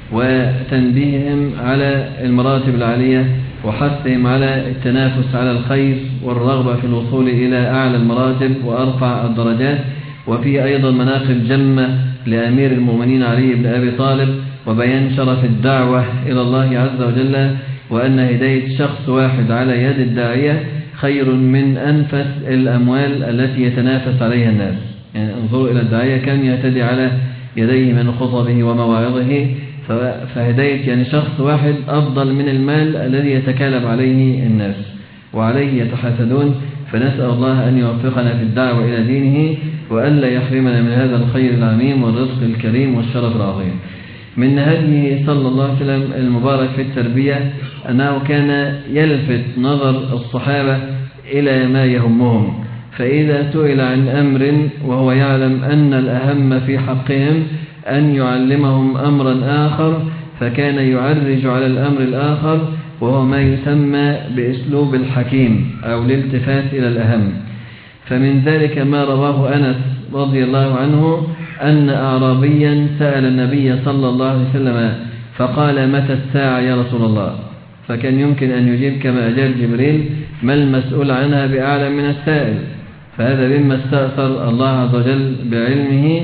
وتنبيههم على المراتب العالية وحثهم على التنافس على الخير والرغبة في الوصول إلى أعلى المراتب وأرفع الدرجات. وفيه أيضا مناقب جمة لأمير المؤمنين علي بن أبي طالب، وبيان شرف الدعوة إلى الله عز وجل، وأن هداية شخص واحد على يد الداعية خير من أنفس الأموال التي يتنافس عليها الناس. يعني انظروا إلى الداعية كم يهتدي على يديه من خطبه ومواعظه، فهداية يعني شخص واحد أفضل من المال الذي يتكالب عليه الناس وعليه يتحاسدون. فنسأل الله أن يوفقنا في الدعوة إلى دينه، وألا يحرمنا من هذا الخير العميم والرزق الكريم والشرف العظيم. من هديه صلى الله عليه وسلم المبارك في التربية أنه كان يلفت نظر الصحابة إلى ما يهمهم، فإذا سئل عن أمر وهو يعلم أن الأهم في حقهم أن يعلمهم أمرا آخر، فكان يعرج على الأمر الآخر، وهو ما يسمى بأسلوب الحكيم أو الالتفات إلى الأهم. فمن ذلك ما رواه أنس رضي الله عنه أن أعرابيا سأل النبي صلى الله عليه وسلم فقال متى الساعة يا رسول الله؟ فكان يمكن أن يجيب كما أجاب جبريل ما المسؤول عنها بأعلم من السائل، فهذا مما استأثر الله عز وجل بعلمه،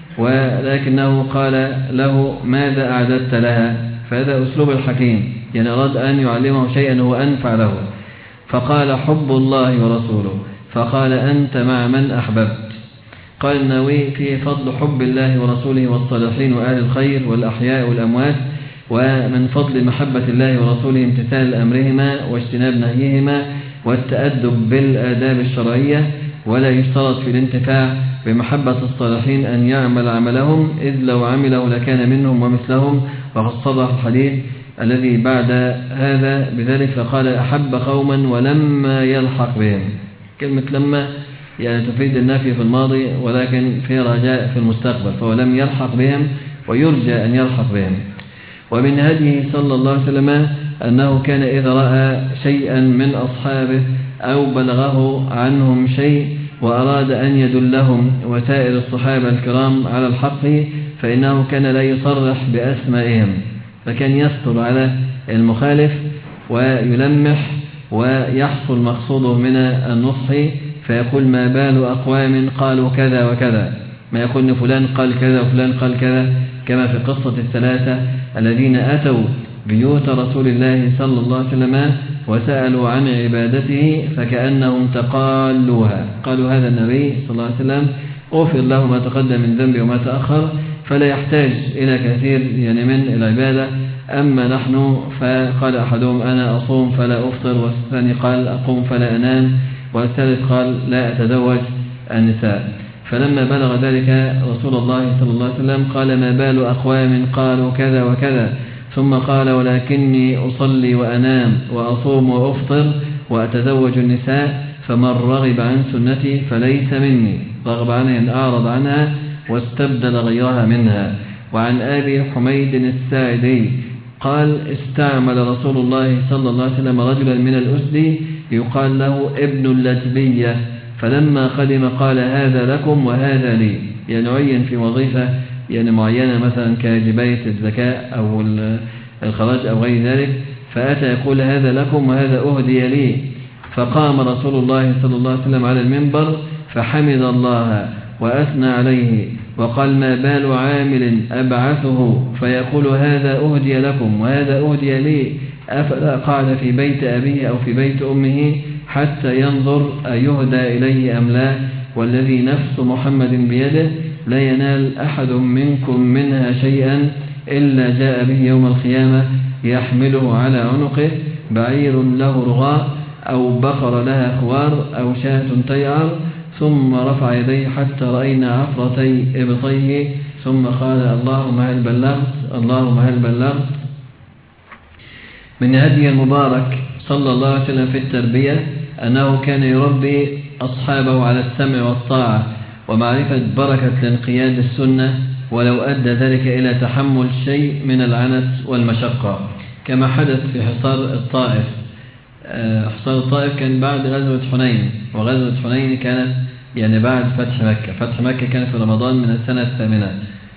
ولكنه قال له ماذا أعددت لها؟ فهذا أسلوب الحكيم، يعني أراد أن يعلمه شيئا هو أنفع له. فقال حب الله ورسوله، فقال أنت مع من أحببت. قال النووي في فضل حب الله ورسوله والصالحين وأهل الخير والأحياء والأموات، ومن فضل محبة الله ورسوله امتثال أمرهما واجتناب نهيهما والتأدب بالآداب الشرعية، ولا يشترط في الانتفاع بمحبة الصالحين أن يعمل عملهم، إذ لو عمله لكان منهم ومثلهم. وقد صدح الحديث الذي بعد هذا بذلك، فقال أحب قوما ولما يلحق بهم. كلمة لما يعني تفيد النفي في الماضي، ولكن في رجاء في المستقبل، فهو لم يلحق بهم ويرجى أن يلحق بهم. ومن هديه صلى الله عليه وسلم أنه كان إذا رأى شيئا من أصحابه أو بلغه عنهم شيء وأراد أن يدلهم وسائر الصحابة الكرام على الحق، فإنه كان لا يصرح بأسمائهم، فكان يستر على المخالف ويلمح ويحصل مقصوده من النصح، فيقول ما بال أقوام قالوا كذا وكذا، ما يقول فلان قال كذا وفلان قال كذا، كما في قصة الثلاثة الذين أتوا بيوت رسول الله صلى الله عليه وسلم وسألوا عن عبادته فكأنهم تقالوها، قالوا هذا النبي صلى الله عليه وسلم غفر له ما تقدم من ذنبه وما تأخر، فلا يحتاج إلى كثير يعني من العبادة. أما نحن فقال أحدهم أنا أصوم فلا أفطر، والثاني قال أقوم فلا أنام، والثالث قال لا أتزوج النساء. فلما بلغ ذلك رسول الله صلى الله عليه وسلم قال ما بال أقوام قالوا كذا وكذا، ثم قال ولكني أصلي وأنام وأصوم وأفطر وأتزوج النساء، فمن رغب عن سنتي فليس مني، رغب عنها أن أعرض عنها واستبدل غيرها منها. وعن أبي حميد الساعدي قال استعمل رسول الله صلى الله عليه وسلم رجلا من الأسد يقال له ابن اللتبية، فلما قدم قال هذا لكم وهذا لي، يعني عين في وظيفة يعني معينة مثلا كجباية الزكاة أو الخراج أو غير ذلك، فأتى يقول هذا لكم وهذا أهدي لي. فقام رسول الله صلى الله عليه وسلم على المنبر فحمد الله وأثنى عليه وقال ما بال عامل أبعثه فيقول هذا أهدي لكم وهذا أهدي لي، أفلا قعد في بيت أبيه أو في بيت أمه حتى ينظر أيهدى إليه أم لا، والذي نفس محمد بيده لا ينال أحد منكم منها شيئا إلا جاء به يوم القيامة يحمله على عنقه بعير له رغاء أو بقر لها خوار أو شاة تيعر، ثم رفع يديه حتى رأينا عفرتي إبطيه ثم قال اللهم هل بلغت اللهم هل بلغت. من هدي المبارك صلى الله عليه وسلم في التربية أنه كان يربي أصحابه على السمع والطاعة ومعرفة بركة الانقياد للسنة، ولو أدى ذلك إلى تحمل شيء من العنت والمشقة، كما حدث في حصار الطائف. حصار الطائف كان بعد غزوة حنين، وغزوة حنين كانت يعني بعد فتح مكة. فتح مكة كان في رمضان من السنة 8،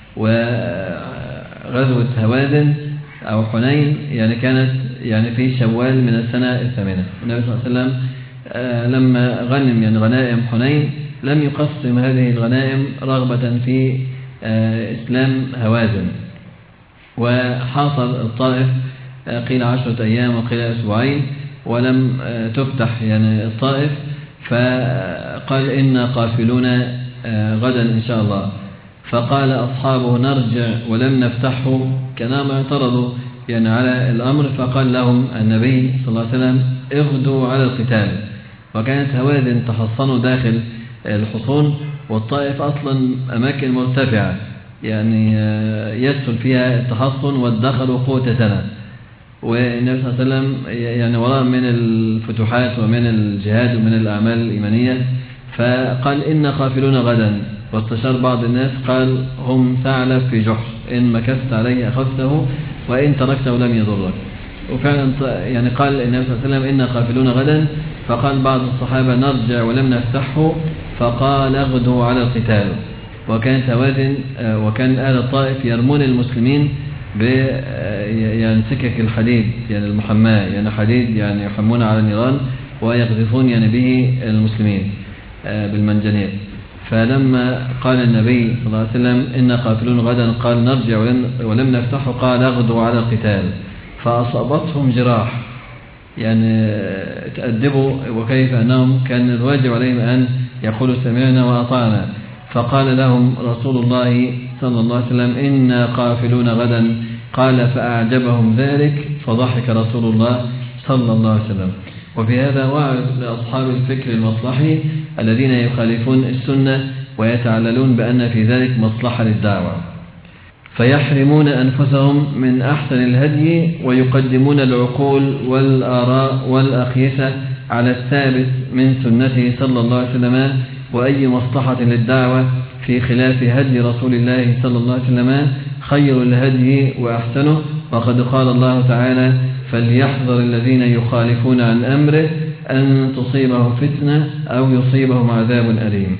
وغزوة هوازن أو حنين يعني كانت يعني في شوال من السنة 8. النبي صلى الله عليه وسلم لما غنم يعني غنائم حنين لم يقسم هذه الغنائم رغبة في إسلام هوازن، وحاصر الطائف قيل 10 أيام وقيل أسبوعين ولم تفتح يعني الطائف، فقال إنا قافلون غدا إن شاء الله. فقال أصحابه نرجع ولم نفتحه، كانوا اعترضوا يعني على الأمر، فقال لهم النبي صلى الله عليه وسلم اغدوا على القتال. وكانت هوازن تحصنوا داخل الحصون، والطائف أصلا أماكن مرتفعة يعني يسهل فيها التحصن والدخل قوة سنة، والنبي صلى الله عليه وسلم يعني وراء من الفتوحات ومن الجهاد ومن الأعمال الإيمانية، فقال إن قافلون غدا. واستشار بعض الناس قال هم ثعلب في جحر، إن مكثت عليه أخذته وإن تركته لم يضرك. وفعلا يعني قال النبي صلى الله عليه وسلم إن قافلون غدا، فقال بعض الصحابة نرجع ولم نفتحه، فقال اغدوا على القتال. وكانت هوازن وكان أهل الطائف يرمون المسلمين ب يعني سكك الحديد يعني المحماة، يعني حديد يعني يحمون على النيران ويقذفون يعني به المسلمين بالمنجنيق. فلما قال النبي صلى الله عليه وسلم إن قاتلون غدا قال نرجع ولم نفتحه، قال اغدوا على القتال. فأصابتهم جراح يعني تأدبوا، وكيف أنهم كان الواجب عليهم أن يقولوا سمعنا وأطعنا. فقال لهم رسول الله صلى الله عليه وسلم إنا قافلون غدا، قال فأعجبهم ذلك فضحك رسول الله صلى الله عليه وسلم. وفي هذا وعد لأصحاب الفكر المصلحي الذين يخالفون السنة ويتعللون بأن في ذلك مصلحة للدعوة، فيحرمون أنفسهم من أحسن الهدي ويقدمون العقول والآراء والأقيسة على الثابت من سنته صلى الله عليه وسلم، وأي مصلحة للدعوة في خلاف هدي رسول الله صلى الله عليه وسلم خير الهدي وأحسنه. وقد قال الله تعالى فليحذر الذين يخالفون عن أمره أن تصيبه فتنة أو يصيبهم عذاب أليم.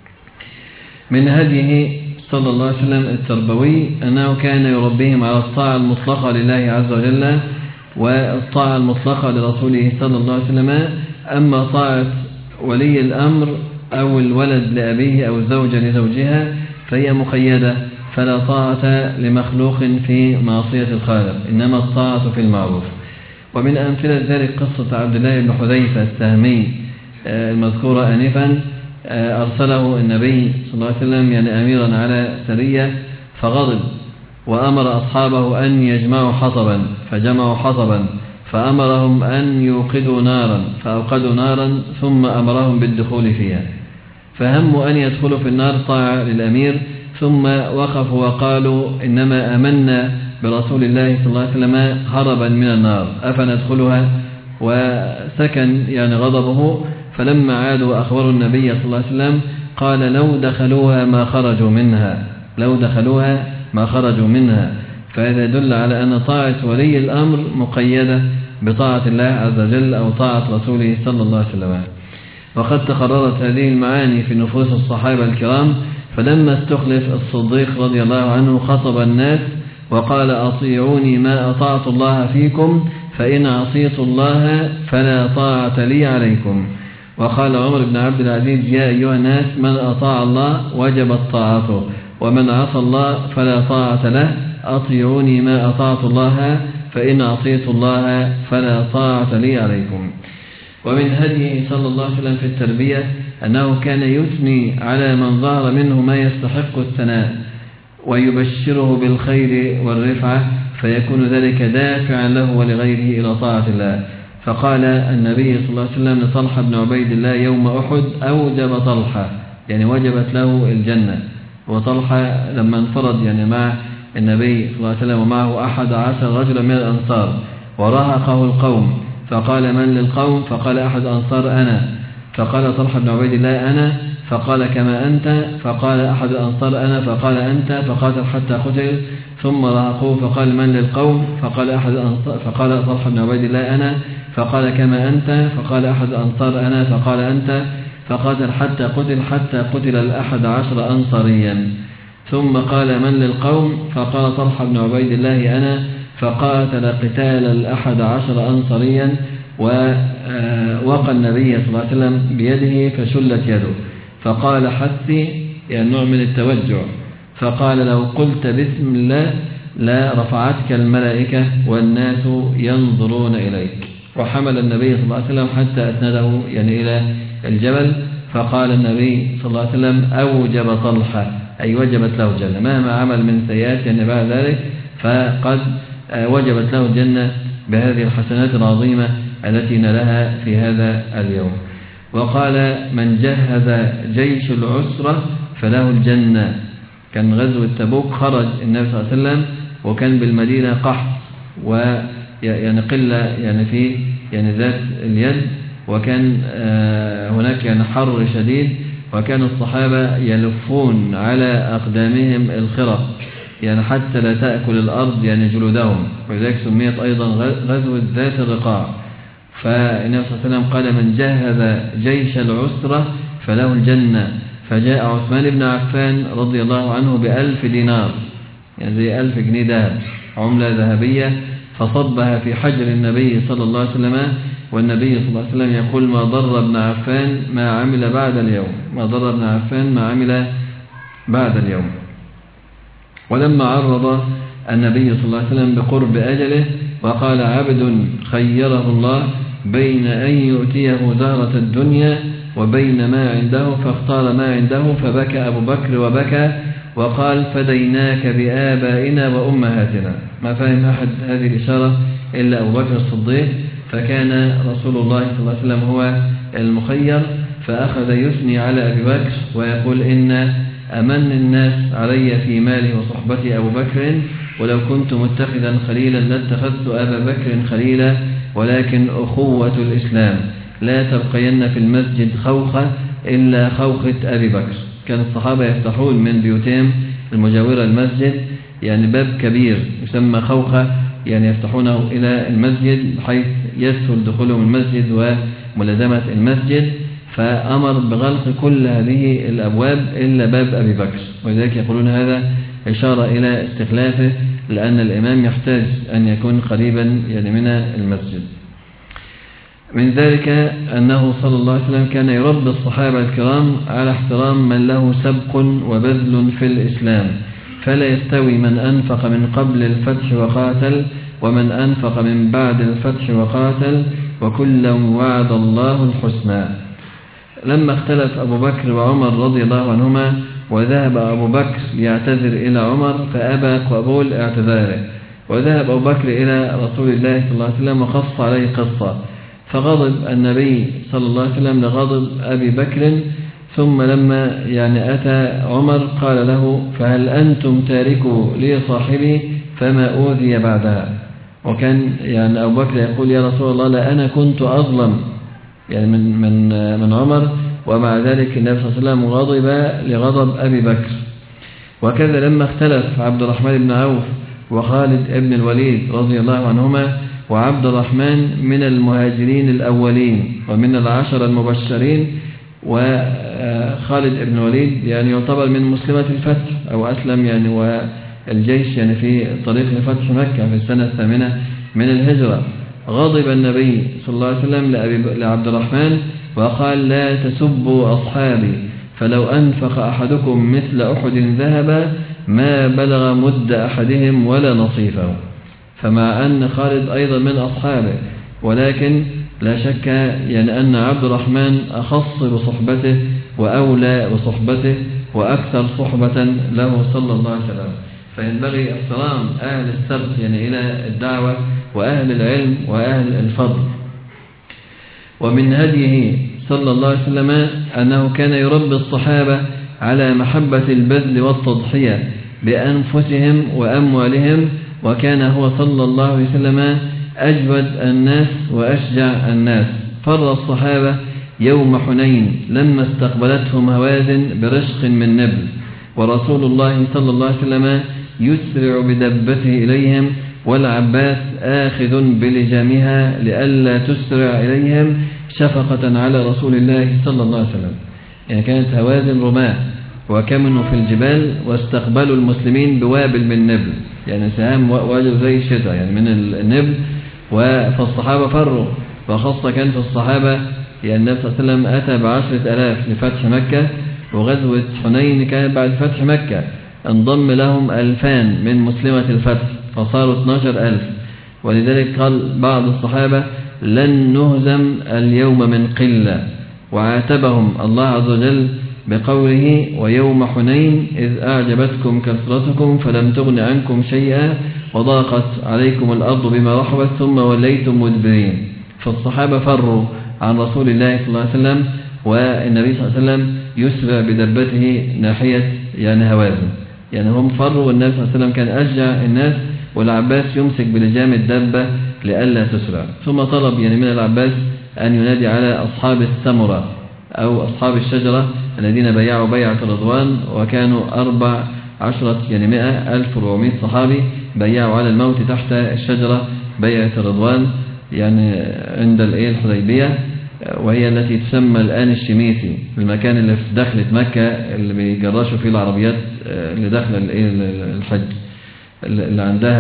من هديه صلى الله عليه وسلم التربوي أنه كان يربيهم على الطاعة المطلقة لله عز وجل والطاعة المطلقة لرسوله صلى الله عليه وسلم. أما طاعة ولي الأمر أو الولد لأبيه أو الزوجة لزوجها فهي مقيدة، فلا طاعة لمخلوق في معصية الخالق، إنما الطاعة في المعروف. ومن أمثلة ذلك قصة عبد الله بن حذيفة السهمي المذكورة آنفا، أرسله النبي صلى الله عليه وسلم يعني أميرا على سرية، فغضب وأمر أصحابه أن يجمعوا حطبا، فجمعوا حطبا، فأمرهم أن يوقدوا نارا، فأوقدوا نارا، ثم أمرهم بالدخول فيها، فهموا أن يدخلوا في النار طاعة للأمير، ثم وقفوا وقالوا إنما آمنا برسول الله صلى الله عليه وسلم هربا من النار أفندخلها، وسكن يعني غضبه. فلما عادوا وأخبروا النبي صلى الله عليه وسلم قال لو دخلوها ما خرجوا منها، لو دخلوها ما خرجوا منها. فهذا يدل على أن طاعة ولي الأمر مقيدة بطاعة الله عز وجل أو طاعة رسوله صلى الله عليه وسلم. وقد تقررت هذه المعاني في نفوس الصحابة الكرام، فلما استخلف الصديق رضي الله عنه خطب الناس وقال أطيعوني ما أطعت الله فيكم، فإن عصيت الله فلا طاعة لي عليكم. وقال عمر بن عبد العزيز: يا أيها الناس، من أطاع الله وجبت طاعته، ومن عصى الله فلا طاعة له. أطيعوني ما أطعت الله، فإن أعطيت الله فلا طاعة لي عليكم. ومن هديه صلى الله عليه وسلم في التربية أنه كان يثني على من ظهر منه ما يستحق الثناء، ويبشره بالخير والرفعة، فيكون ذلك دافعا له ولغيره إلى طاعة الله. فقال النبي صلى الله عليه وسلم لطلحة بن عبيد الله يوم أحد: أوجب طلحة، يعني وجبت له الجنة. وطلحة لما انفرد يعني مع النبي صلى الله عليه وسلم ومعه 11 رجلا من الأنصار، ورهقه القوم، فقال: من للقوم؟ فقال أحد الأنصار: أنا. فقال طلحة بن عبيد الله: أنا. فقال: كما أنت. فقال أحد الأنصار: أنا. فقال: أنت. فقاتل حتى قتل، ثم رهقوه، فقال: من للقوم؟ فقال أحد الأنصار، فقال طلحة بن عبيد الله: أنا. فقال: كما أنت. فقال أحد الأنصار: أنا. فقال: أنت. فقاتل حتى قتل 11 أنصاريا، ثم قال: من للقوم؟ فقال طلحة بن عبيد الله: أنا. فقاتل قتال 11 أنصاريا، ووقى النبي صلى الله عليه وسلم بيده فشلت يده، فقال: حثي، يعني نوع من التوجع، فقال: لو قلت بسم الله لا رفعتك الملائكة والناس ينظرون إليك. وحمل النبي صلى الله عليه وسلم حتى أسنده يعني إلى الجبل، فقال النبي صلى الله عليه وسلم: أوجب طلحة، أي وجبت له الجنة، مهما عمل من سيئات يعني بعد ذلك فقد وجبت له الجنة بهذه الحسنات العظيمة التي نالها في هذا اليوم. وقال: من جهز جيش العسرة فله الجنة. كان غزوة تبوك، خرج النبي صلى الله عليه وسلم وكان بالمدينة قحط ويعني قلة يعني في يعني ذات اليد، وكان هناك يعني حر شديد، وكان الصحابة يلفون على أقدامهم الخرق يعني حتى لا تأكل الأرض يعني جلودهم، ولذلك سميت أيضا غزوة ذات الرقاع. فالنبي صلى الله عليه وسلم قال: من جهز جيش العسرة فله الجنة. فجاء عثمان بن عفان رضي الله عنه ب1000 دينار، يعني زي 1000 جنيه ذهب، عملة ذهبية، فصبها في حجر النبي صلى الله عليه وسلم. والنبي صلى الله عليه وسلم يقول: ما ضر ابن عفان ما عمل بعد اليوم، ما ضر ابن عفان ما عمل بعد اليوم. ولما عرض النبي صلى الله عليه وسلم بقرب أجله وقال: عبد خيره الله بين أن يؤتيه زهرة الدنيا وبين ما عنده، فاختار ما عنده، فبكى أبو بكر وبكى وقال: فديناك بآبائنا وأمهاتنا. ما فهم أحد هذه الإشارة إلا أبو بكر الصديق، فكان رسول الله صلى الله عليه وسلم هو المخير، فأخذ يثني على أبي بكر ويقول: إن أمن الناس علي في مالي وصحبتي أبو بكر، ولو كنت متخذا خليلا لاتخذت أبا بكر خليلا، ولكن أخوة الإسلام لا تبقين في المسجد خوخة إلا خوخة أبي بكر. كان الصحابة يفتحون من بيوتهم المجاورة المسجد يعني باب كبير يسمى خوخة، يعني يفتحونه إلى المسجد بحيث يسهل دخولهم المسجد وملازمة المسجد، فأمر بغلق كل هذه الأبواب إلا باب أبي بكر. ولذلك يقولون هذا إشارة إلى استخلافه، لأن الإمام يحتاج أن يكون قريبا يعني من المسجد. من ذلك أنه صلى الله عليه وسلم كان يربي الصحابة الكرام على احترام من له سبق وبذل في الإسلام، فلا يستوي من أنفق من قبل الفتح وقاتل ومن أنفق من بعد الفتح وقاتل، وكلا وعد الله الحسنى. لما اختلف أبو بكر وعمر رضي الله عنهما وذهب أبو بكر ليعتذر إلى عمر فأبى قبول اعتذاره، وذهب أبو بكر إلى رسول الله صلى الله عليه وسلم وقص عليه قصة، فغضب النبي صلى الله عليه وسلم لغضب أبي بكر. ثم لما يعني أتى عمر قال له: فهل أنتم تاركوا لي صاحبي؟ فما أوذي بعدها. وكان يعني أبو بكر يقول: يا رسول الله لا أنا كنت أظلم يعني من عمر، ومع ذلك النبي صلى الله عليه وسلم غضب لغضب أبي بكر. وكذا لما اختلف عبد الرحمن بن عوف وخالد بن الوليد رضي الله عنهما، وعبد الرحمن من المهاجرين الأولين ومن العشر المبشرين، وخالد بن الوليد يعني يعتبر من مسلمة الفتح أو أسلم يعني، والجيش يعني في طريق لفتح مكة في السنة 8 من الهجرة. غضب النبي صلى الله عليه وسلم لعبد الرحمن وقال لا تسبوا أصحابي فلو أنفق أحدكم مثل أحد ذهبا ما بلغ مد أحدهم ولا نصيفه. فمع أن خالد أيضا من أصحابه، ولكن لا شك يعني أن عبد الرحمن أخص بصحبته وأولى بصحبته وأكثر صحبة له صلى الله عليه وسلم. فينبغي احترام أهل السبق يعني إلى الدعوة وأهل العلم وأهل الفضل. ومن هديه صلى الله عليه وسلم أنه كان يربي الصحابة على محبة البذل والتضحية بأنفسهم وأموالهم، وكان هو صلى الله عليه وسلم أجود الناس وأشجع الناس. فر الصحابة يوم حنين لما استقبلتهم هوازن برشق من نبل، ورسول الله صلى الله عليه وسلم يسرع بدبته إليهم، والعباس آخذ بلجامها لئلا تسرع إليهم شفقة على رسول الله صلى الله عليه وسلم. يعني كانت هوازن رماة وكمنوا في الجبال، واستقبلوا المسلمين بوابل من نبل، يعني سهام واجب زي الشتاء يعني من النبل. فالصحابة فروا، وخاصة كان في الصحابة يعني النبي صلى الله عليه وسلم أتى ب10,000 لفتح مكة، وغزوة حنين كانت بعد فتح مكة، انضم لهم 2000 من مسلمة الفتح فصاروا 12,000. ولذلك قال بعض الصحابة لن نهزم اليوم من قلة، وعاتبهم الله عز وجل بقوله ويوم حنين إذ أعجبتكم كثرتكم فلم تغن عنكم شيئا وضاقت عليكم الأرض بما رحبت ثم وليتم مدبرين. فالصحابة فروا عن رسول الله صلى الله عليه وسلم، والنبي صلى الله عليه وسلم يسرع بدبته ناحية يعني هوازن، يعني هم فروا والنبي صلى الله عليه وسلم كان أشجع الناس، والعباس يمسك بلجام الدبة لئلا تسرع. ثم طلب يعني من العباس أن ينادي على أصحاب السمرة أو أصحاب الشجرة الذين بيعوا بيعة الرضوان، وكانوا 14 يعني 100,400 صحابي بيعوا على الموت تحت الشجرة بيعة الرضوان يعني عند الحديبية، وهي التي تسمى الآن الشميسي، المكان اللي في دخلة مكة اللي بيجرشوا فيه العربيات اللي داخله الحج اللي عندها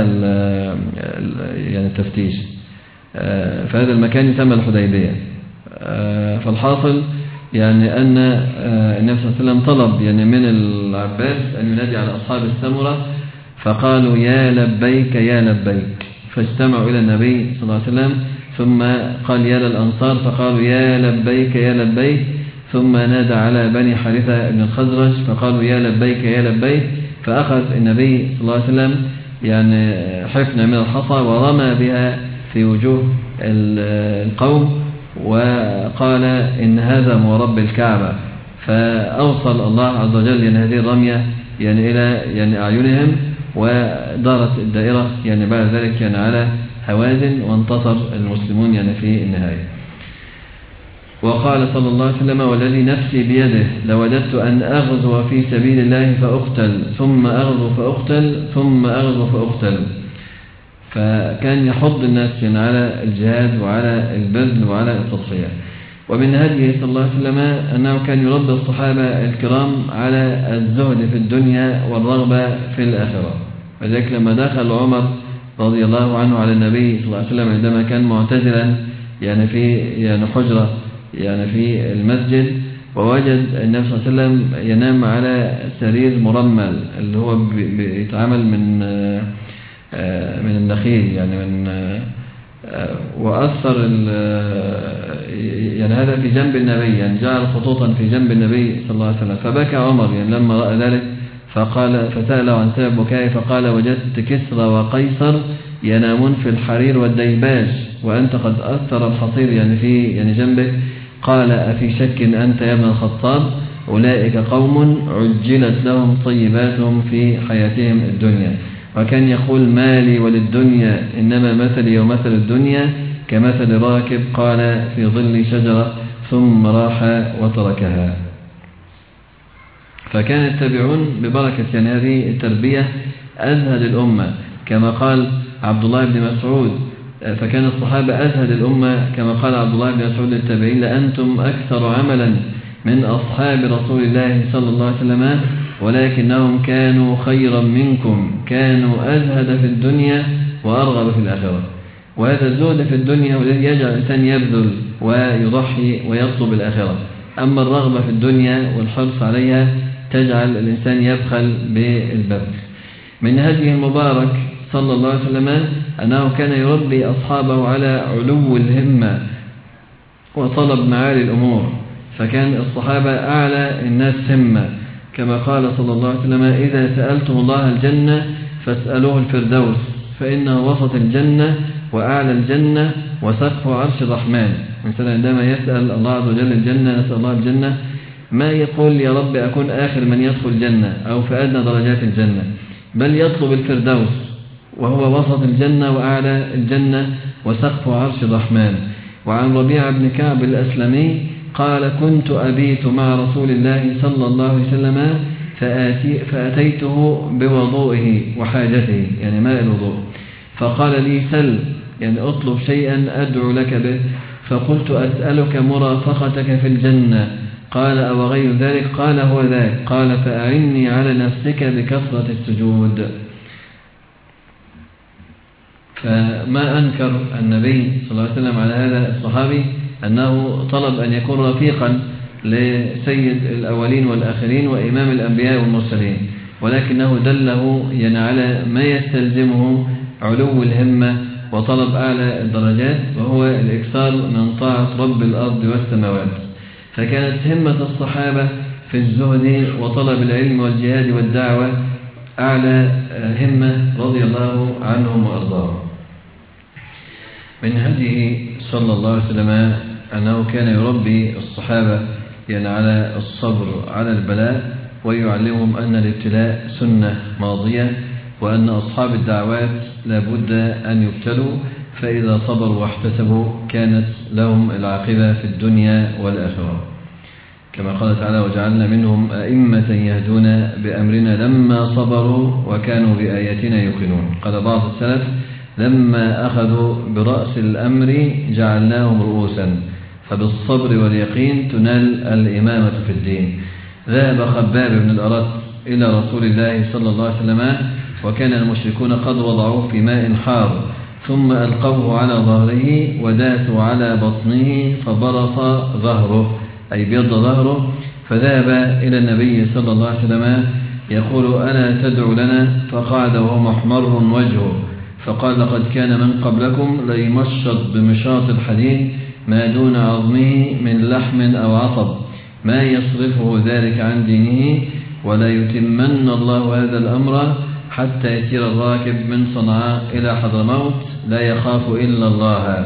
يعني التفتيش. فهذا المكان يسمى الحديبية. فالحاصل يعني أن النبي صلى الله عليه وسلم طلب يعني من العباس أن ينادي على أصحاب السمرة، فقالوا يا لبيك يا لبيك، فاجتمعوا إلى النبي صلى الله عليه وسلم، ثم قال يا للأنصار فقالوا يا لبيك يا لبيك، ثم نادى على بني حارثة بن الخزرج فقالوا يا لبيك يا لبيك، فأخذ النبي صلى الله عليه وسلم يعني حفنة من الحصى ورمى بها في وجوه القوم، وقال إن هذا ورب الكعبة، فأوصل الله عز وجل يعني هذه الرمية يعني إلى يعني أعينهم، ودارت الدائرة يعني بعد ذلك يعني على هوازن، وانتصر المسلمون يعني في النهاية. وقال صلى الله عليه وسلم والذي نفسي بيده لوددت أن أغزو في سبيل الله فأقتل ثم أغزو فأقتل ثم أغزو فأقتل. فكان يحض الناس يعني على الجهاد وعلى البذل وعلى التضحية. ومن هديه صلى الله عليه وسلم أنه كان يربي الصحابة الكرام على الزهد في الدنيا والرغبة في الآخرة. وذلك لما دخل عمر رضي الله عنه على النبي صلى الله عليه وسلم عندما كان معتزلا يعني في يعني حجرة يعني في المسجد، ووجد النبي صلى الله عليه وسلم ينام على سرير مرمل اللي هو بيتعمل من النخيل يعني من وأثر يعني هذا في جنب النبي، يعني جعل خطوطا في جنب النبي صلى الله عليه وسلم. فبكى عمر يعني لما رأى ذلك، فسأله عن سبب بكائه فقال وجدت كسرى وقيصر ينامون في الحرير والديباج وأنت قد أثر الحصير يعني في يعني جنبك. قال أفي شك أنت يا ابن الخطاب؟ أولئك قوم عجلت لهم طيباتهم في حياتهم الدنيا. وكان يقول مالي وللدنيا إنما مثلي ومثل الدنيا كمثل راكب قال في ظل شجرة ثم راح وتركها. فكان التابعون ببركة يعني هذه التربية أزهد الأمة كما قال عبد الله بن مسعود، فكان الصحابة أزهد الأمة كما قال عبد الله بن مسعود للتابعين لأنتم أكثر عملا من أصحاب رسول الله صلى الله عليه وسلم ولكنهم كانوا خيرا منكم، كانوا أزهد في الدنيا وأرغب في الآخرة. وهذا الزهد في الدنيا هو الذي يجعل الإنسان يبذل ويضحي ويطلب الآخرة. أما الرغبة في الدنيا والحرص عليها تجعل الإنسان يبخل بالبذل. من هديه المبارك صلى الله عليه وسلم أنه كان يربي أصحابه على علو الهمة وطلب معالي الأمور، فكان الصحابة أعلى الناس همة، كما قال صلى الله عليه وسلم: إذا سألتم الله الجنة فاسألوه الفردوس، فإنه وسط الجنة وأعلى الجنة وسقف عرش الرحمن. الإنسان عندما يسأل الله عز وجل الجنة، نسأل الله الجنة، ما يقول يا رب أكون آخر من يدخل الجنة أو في أدنى درجات الجنة، بل يطلب الفردوس وهو وسط الجنة وأعلى الجنة وسقف عرش الرحمن. وعن ربيعة بن كعب الأسلمي قال: كنت أبيت مع رسول الله صلى الله عليه وسلم فأتيته بوضوئه وحاجته، يعني ماء الوضوء، فقال لي: سل، يعني أطلب شيئا أدعو لك به. فقلت: أسألك مرافقتك في الجنة. قال: أو غير ذلك؟ قال: هو ذاك. قال: فأعني على نفسك بكثرة السجود. فما أنكر النبي صلى الله عليه وسلم على هذا الصحابي أنه طلب أن يكون رفيقا لسيد الأولين والآخرين وإمام الأنبياء والمرسلين، ولكنه دله على ما يستلزمه علو الهمة وطلب أعلى الدرجات، وهو الإكثار من طاعة رب الأرض والسماوات. فكانت همة الصحابة في الزهد وطلب العلم والجهاد والدعوة أعلى همة رضي الله عنهم وأرضاهم. من هديه صلى الله عليه وسلم أنه كان يربي الصحابة على الصبر على البلاء، ويعلمهم أن الابتلاء سنة ماضية، وأن أصحاب الدعوات لابد أن يبتلوا، فإذا صبروا واحتسبوا كانت لهم العاقبة في الدنيا والآخرة، كما قال تعالى: وجعلنا منهم أئمة يهدون بأمرنا لما صبروا وكانوا بآياتنا يوقنون. قال بعض السلف: لما أخذوا برأس الأمر جعلناهم رؤوسا، فبالصبر واليقين تنال الإمامة في الدين. ذهب خباب بن الأرت إلى رسول الله صلى الله عليه وسلم وكان المشركون قد وضعوه في ماء حار، ثم ألقوه على ظهره وداسوا على بطنه فبرص ظهره، أي بيض ظهره، فذهب إلى النبي صلى الله عليه وسلم يقول: ألا تدعو لنا؟ فقعد وهو محمر وجهه، فقال: لقد كان من قبلكم ليمشط بمشاط الحديد ما دون عظمه من لحم أو عصب، ما يصرفه ذلك عن دينه، ولا يتمن الله هذا الأمر حتى يسير الراكب من صنعاء إلى حضرموت لا يخاف إلا الله.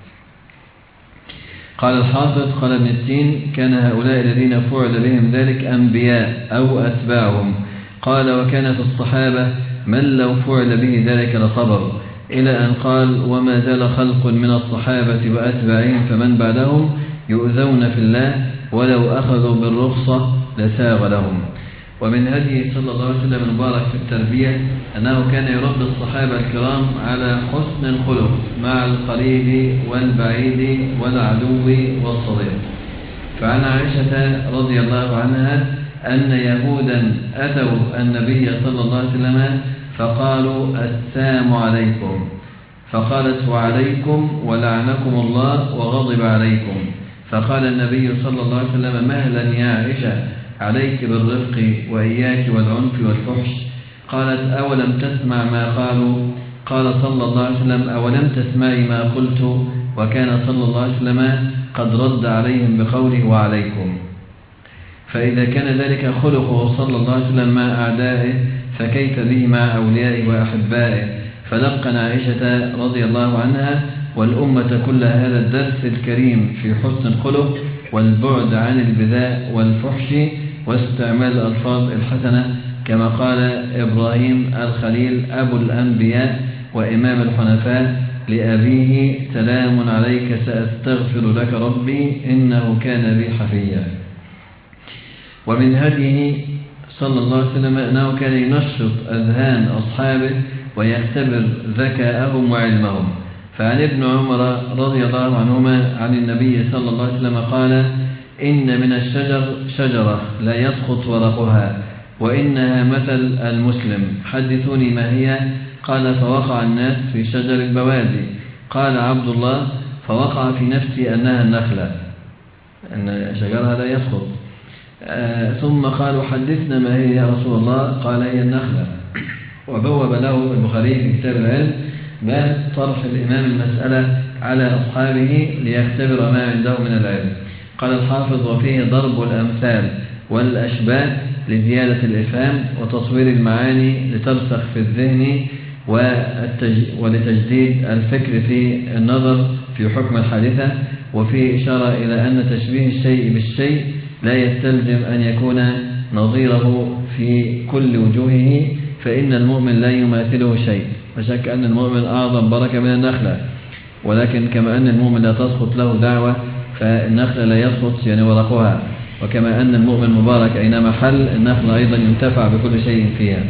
قال الحافظ: قال ابن التين: كان هؤلاء الذين فعل بهم ذلك أنبياء أو أتباعهم. قال: وكان في الصحابة من لو فعل به ذلك لصبر، إلى أن قال: وما زال خلق من الصحابة وأتباعهم فمن بعدهم يؤذون في الله، ولو أخذوا بالرخصة لساغ لهم. ومن هديه صلى الله عليه وسلم المبارك في التربية أنه كان يربي الصحابة الكرام على حسن الخلق مع القريب والبعيد والعدو والصديق. فعن عائشة رضي الله عنها أن يهودا أتوا النبي صلى الله عليه وسلم فقالوا: السلام عليكم، فقالت: وعليكم ولعنكم الله وغضب عليكم. فقال النبي صلى الله عليه وسلم: مهلا يا عائشة، عليك بالرفق وإياك والعنف والفحش. قالت: أولم تسمع ما قالوا؟ قال صلى الله عليه وسلم: أولم تسمعي ما قلت؟ وكان صلى الله عليه وسلم قد رد عليهم بقوله: وعليكم. فإذا كان ذلك خلقه صلى الله عليه وسلم مع أعدائه، فكيف به مع أوليائه وأحبائه؟ فلقن عائشة رضي الله عنها والأمة كلها هذا الدرس الكريم في حسن الخلق والبعد عن البذاء والفحش واستعمال الألفاظ الحسنة، كما قال إبراهيم الخليل أبو الأنبياء وإمام الحنفاء لأبيه: سلام عليك سأستغفر لك ربي إنه كان بي حفيا. ومن هديه صلى الله عليه وسلم أنه كان ينشط أذهان أصحابه ويختبر ذكاءهم وعلمهم. فعن ابن عمر رضي الله عنهما عن النبي صلى الله عليه وسلم قال: إن من الشجر شجرة لا يسقط ورقها وإنها مثل المسلم، حدثوني ما هي؟ قال: فوقع الناس في شجر البوادي. قال عبد الله: فوقع في نفسي أنها النخلة، أن شجرها لا يسقط. ثم قالوا حدثنا ما هي يا رسول الله؟ قال هي النخلة. وبوب له البخاري في كتاب العلم باب طرح الإمام المسألة على أصحابه ليختبر ما عنده من العلم. قال الحافظ: وفيه ضرب الأمثال والأشباه لزيادة الإفهام وتصوير المعاني لترسخ في الذهن ولتجديد الفكر في النظر في حكم الحادثة. وفيه إشارة إلى أن تشبيه الشيء بالشيء لا يستلزم أن يكون نظيره في كل وجوهه، فإن المؤمن لا يماثله شيء. فشك أن المؤمن أعظم بركة من النخلة، ولكن كما أن المؤمن لا تسقط له دعوة فالنخلة لا يسقط يعني ورقها، وكما أن المؤمن مبارك أينما حل النخلة أيضا ينتفع بكل شيء فيها.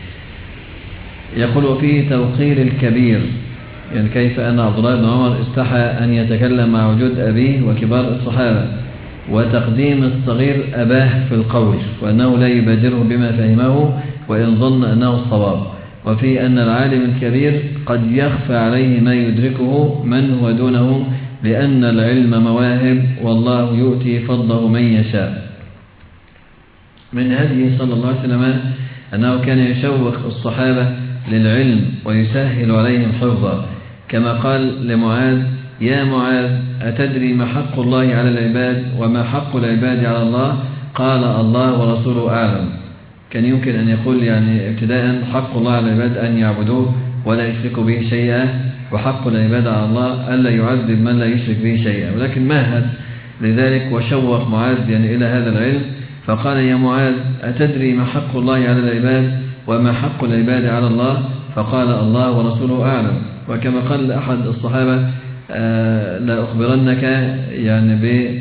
يقول: وفيه توقير الكبير، يعني كيف أن عبد الله بن عمر استحى أن يتكلم مع وجود أبيه وكبار الصحابة، وتقديم الصغير أباه في القول، وأنه لا يبادره بما فهمه وإن ظن أنه الصواب. وفي أن العالم الكبير قد يخفى عليه ما يدركه من هو دونه، لأن العلم مواهب والله يؤتي فضله من يشاء. من هديه صلى الله عليه وسلم أنه كان يشوق الصحابة للعلم ويسهل عليهم حفظه، كما قال لمعاذ: يا معاذ أتدري ما حق الله على العباد وما حق العباد على الله؟ قال: الله ورسوله أعلم. كان يمكن أن يقول يعني ابتداء: حق الله على العباد أن يعبدوه ولا يشركوا به شيئا، وحق العباد على الله ألا يعذب من لا يشرك به شيئا، ولكن مهد لذلك وشوق معاذ يعني إلى هذا العلم، فقال: يا معاذ أتدري ما حق الله على العباد وما حق العباد على الله؟ فقال: الله ورسوله أعلم. وكما قال أحد الصحابة: لا أخبرنك يعني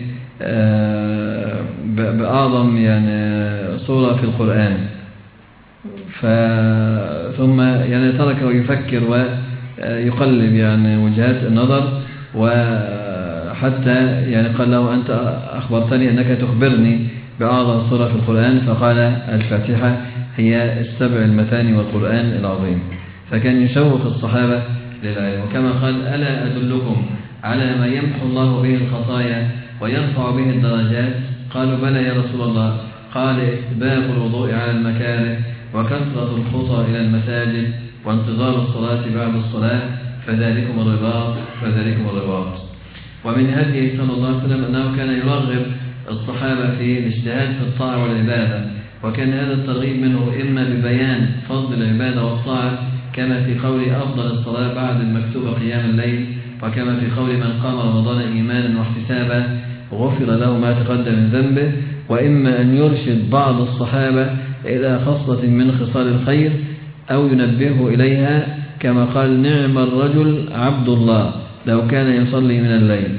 بأعظم يعني صورة في القرآن. ثم يعني تركه يفكر ويقلب يعني وجهات النظر، وحتى يعني قال له: أنت أخبرتني أنك تخبرني بأعظم صورة في القرآن، فقال: الفاتحة هي السبع المثاني والقرآن العظيم. فكان يشوق الصحابة للعلم. وكما قال: ألا أدلكم على ما يمحو الله به الخطايا ويرفع به الدرجات؟ قالوا: بلى يا رسول الله. قال: إسباغ الوضوء على المكاره، وكثرة الخطى إلى المساجد، وانتظار الصلاة بعد الصلاة، فذلكم الرباط. ومن هديه صلى الله عليه وسلم أنه كان يرغب الصحابة في الاجتهاد في الطاعة والعبادة، وكان هذا الترغيب منه إما ببيان فضل العبادة والطاعة، كما في قول: أفضل الصلاة بعد المكتوبة قيام الليل، وكما في قول: من قام رمضان إيمانا واحتسابا غفر له ما تقدم من ذنبه، وإما أن يرشد بعض الصحابة إلى خصلة من خصال الخير أو ينبهه إليها، كما قال: نعم الرجل عبد الله لو كان يصلي من الليل.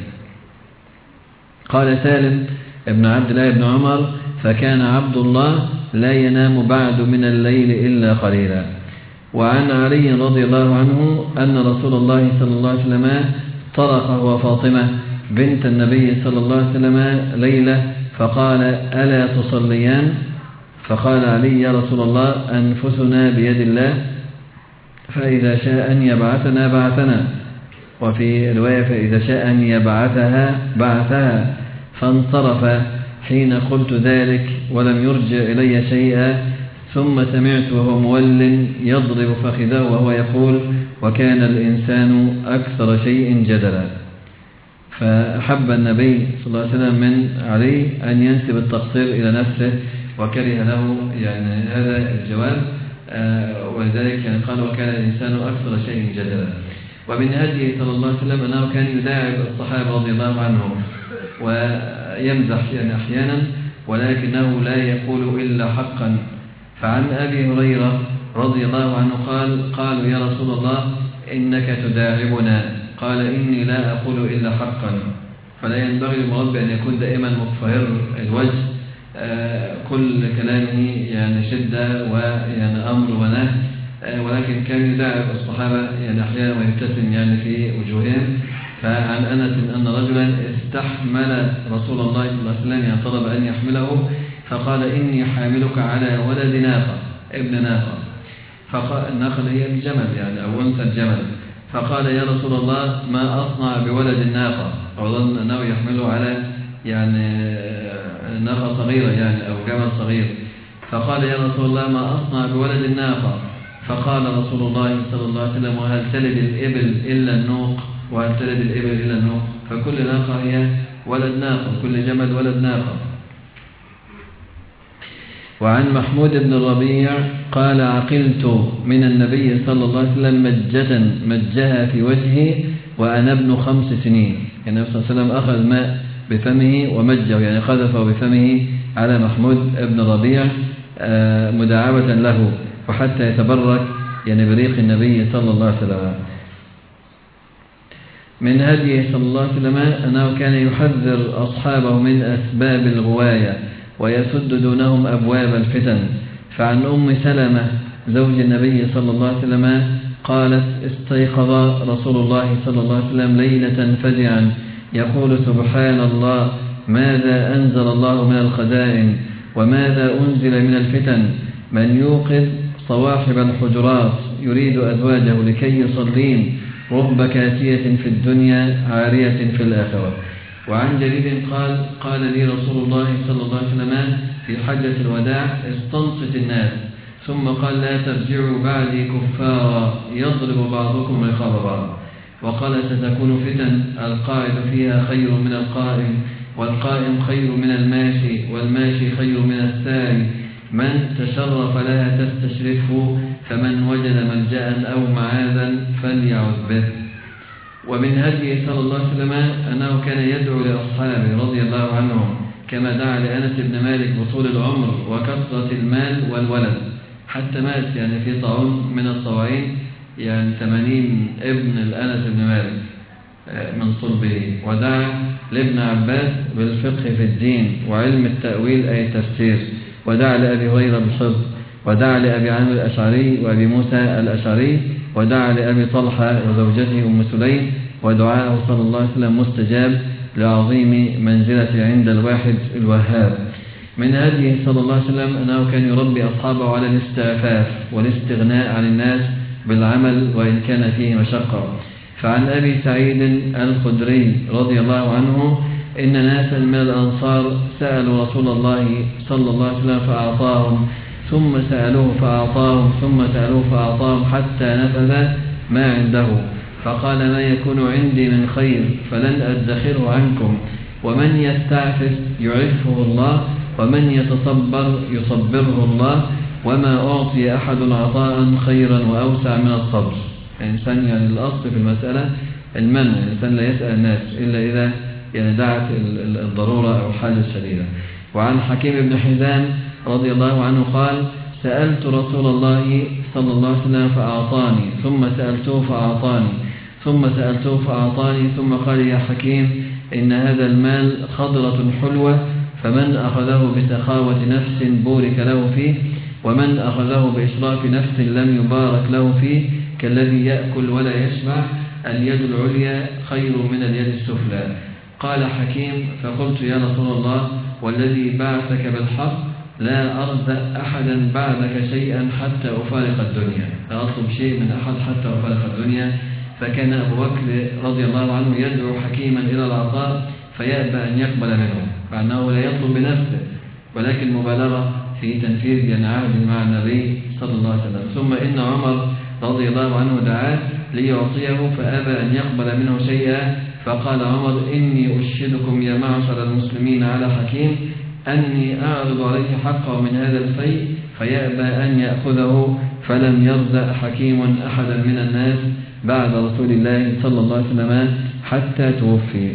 قال سالم ابن عبد الله بن عمر: فكان عبد الله لا ينام بعد من الليل إلا قليلا. وعن علي رضي الله عنه أن رسول الله صلى الله عليه وسلم طرق هو فاطمة بنت النبي صلى الله عليه وسلم ليلة فقال: ألا تصليان؟ فقال علي: يا رسول الله أنفسنا بيد الله، فإذا شاء أن يبعثنا بعثنا، وفي رواية: فإذا شاء أن يبعثها بعثها. فانصرف حين قلت ذلك ولم يرجع إلي شيئا، ثم سمعت وهو مول يضرب فخذه وهو يقول: وكان الإنسان أكثر شيء جدلا. فأحب النبي صلى الله عليه وسلم من علي أن ينسب التقصير إلى نفسه، وكره له يعني هذا الجواب، ولذلك يعني قال: وكان الإنسان أكثر شيء جدلا. ومن هديه صلى الله عليه وسلم أنه كان يداعب الصحابة رضي الله عنهم ويمزح يعني أحيانا، ولكنه لا يقول إلا حقا. فعن أبي هريرة رضي الله عنه قال: قالوا: يا رسول الله إنك تداعبنا. قال: إني لا أقول إلا حقا. فلا ينبغي للمربي أن يكون دائما مفهر الوجه، كل كلامه يعني شدة ويعني أمر ونهي، ولكن كان يداعب الصحابة يعني أحيانا ويبتسم يعني في وجوههم. فعن أنس أن رجلا استحمل رسول الله صلى الله عليه وسلم يعني طلب أن يحمله، فقال: إني حاملك على ولد ناقة ابن ناقة. فقال: الناقة هي الجمل يعني أو أنثى الجمل. فقال يا رسول الله ما أصنع بولد الناقة، أظن أنه يحمله على يعني ناقة صغيرة يعني أو جمل صغير. فقال يا رسول الله ما أصنع بولد الناقة؟ فقال رسول الله صلى الله عليه وسلم وهل تلد الإبل إلا النوق؟ وهل تلد الإبل إلا النوق؟ فكل ناقة هي ولد ناقة، كل جمل ولد ناقة. وعن محمود بن الربيع قال عقلت من النبي صلى الله عليه وسلم مجة مجها في وجهي وأنا ابن 5 سنين. يعني النبي صلى الله عليه وسلم أخذ ماء بفمه ومجه، يعني قذفه بفمه على محمود بن الربيع مداعبة له وحتى يتبرك يعني بريق النبي صلى الله عليه وسلم. من هديه صلى الله عليه وسلم أنه كان يحذر أصحابه من أسباب الغواية ويسد دونهم أبواب الفتن. فعن أم سلمة زوج النبي صلى الله عليه وسلم قالت استيقظ رسول الله صلى الله عليه وسلم ليلة فزعا يقول سبحان الله ماذا أنزل الله من الخزائن وماذا أنزل من الفتن، من يوقظ صواحب الحجرات يريد أزواجه لكي يصلين رب كاسية في الدنيا عارية في الآخرة. وعن جرير قال قال لي رسول الله صلى الله عليه وسلم في حجة الوداع استنصت الناس، ثم قال لا ترجعوا بعدي كفارا يضرب بعضكم رقاب بعض. وقال ستكون فتن القاعد فيها خير من القائم، والقائم خير من الماشي، والماشي خير من الساري، من تشرف لها تستشرفه، فمن وجد ملجأ أو معاذا فليعذ به. ومن هديه صلى الله عليه وسلم أنه كان يدعو لأصحابه رضي الله عنهم كما دعا لأنس بن مالك بطول العمر وكثرة المال والولد، حتى مات يعني في طاعون من الطواعين يعني 80 ابن الأنس بن مالك من صلبه. ودعا لابن عباس بالفقه في الدين وعلم التأويل أي التفسير. ودعا لأبي هريرة بالحفظ. ودعا لأبي عامر الأشعري وأبي موسى الأشعري. ودعا لأبي طلحة وزوجته أم سليم. ودعاءه صلى الله عليه وسلم مستجاب لعظيم منزلة عند الواحد الوهاب. من هديه صلى الله عليه وسلم أنه كان يربي أصحابه على الاستعفاف والاستغناء عن الناس بالعمل وإن كان فيه مشقة. فعن أبي سعيد الخدري رضي الله عنه إن ناسا من الأنصار سألوا رسول الله صلى الله عليه وسلم فأعطاهم، ثم سألوه فأعطاهم، ثم سألوه فأعطاهم، حتى نفذ ما عنده. فقال ما يكون عندي من خير فلن أدخره عنكم، ومن يستعفف يعفه الله، ومن يتصبر يصبره الله، وما أعطي أحد عطاء خيرا وأوسع من الصبر. الإنسان يعني الأصل في المسألة المنع، الإنسان لا يسأل الناس إلا إذا يعني دعت الضرورة أو حاجة شديدة. وعن حكيم بن حزام رضي الله عنه قال سألت رسول الله صلى الله عليه وسلم فأعطاني، ثم سألته فأعطاني، ثم سألته فأعطاني، ثم قال يا حكيم إن هذا المال خضرة حلوة، فمن أخذه بسخاوة نفس بورك له فيه، ومن أخذه بإشراف نفس لم يبارك له فيه، كالذي يأكل ولا يشبع، اليد العليا خير من اليد السفلى. قال حكيم فقلت يا رسول الله والذي بعثك بالحق لا أرزق أحدا بعدك شيئا حتى أفارق الدنيا، لا أطلب شيء من أحد حتى أفارق الدنيا. فكان أبو بكر رضي الله عنه يدعو حكيما إلى العطاء فيأبى أن يقبل منه، فأنه لا يطلب بنفسه ولكن مبالغة في تنفيذ عهد مع النبي صلى الله عليه وسلم. ثم إن عمر رضي الله عنه دعاه ليعطيه فأبى أن يقبل منه شيئا، فقال عمر إني أشهدكم يا معشر المسلمين على حكيم أني أعرض عليه حقه من هذا الفيء فيأبى أن يأخذه، فلم يرزق حكيم أحدا من الناس بعد رسول الله صلى الله عليه وسلم حتى توفي.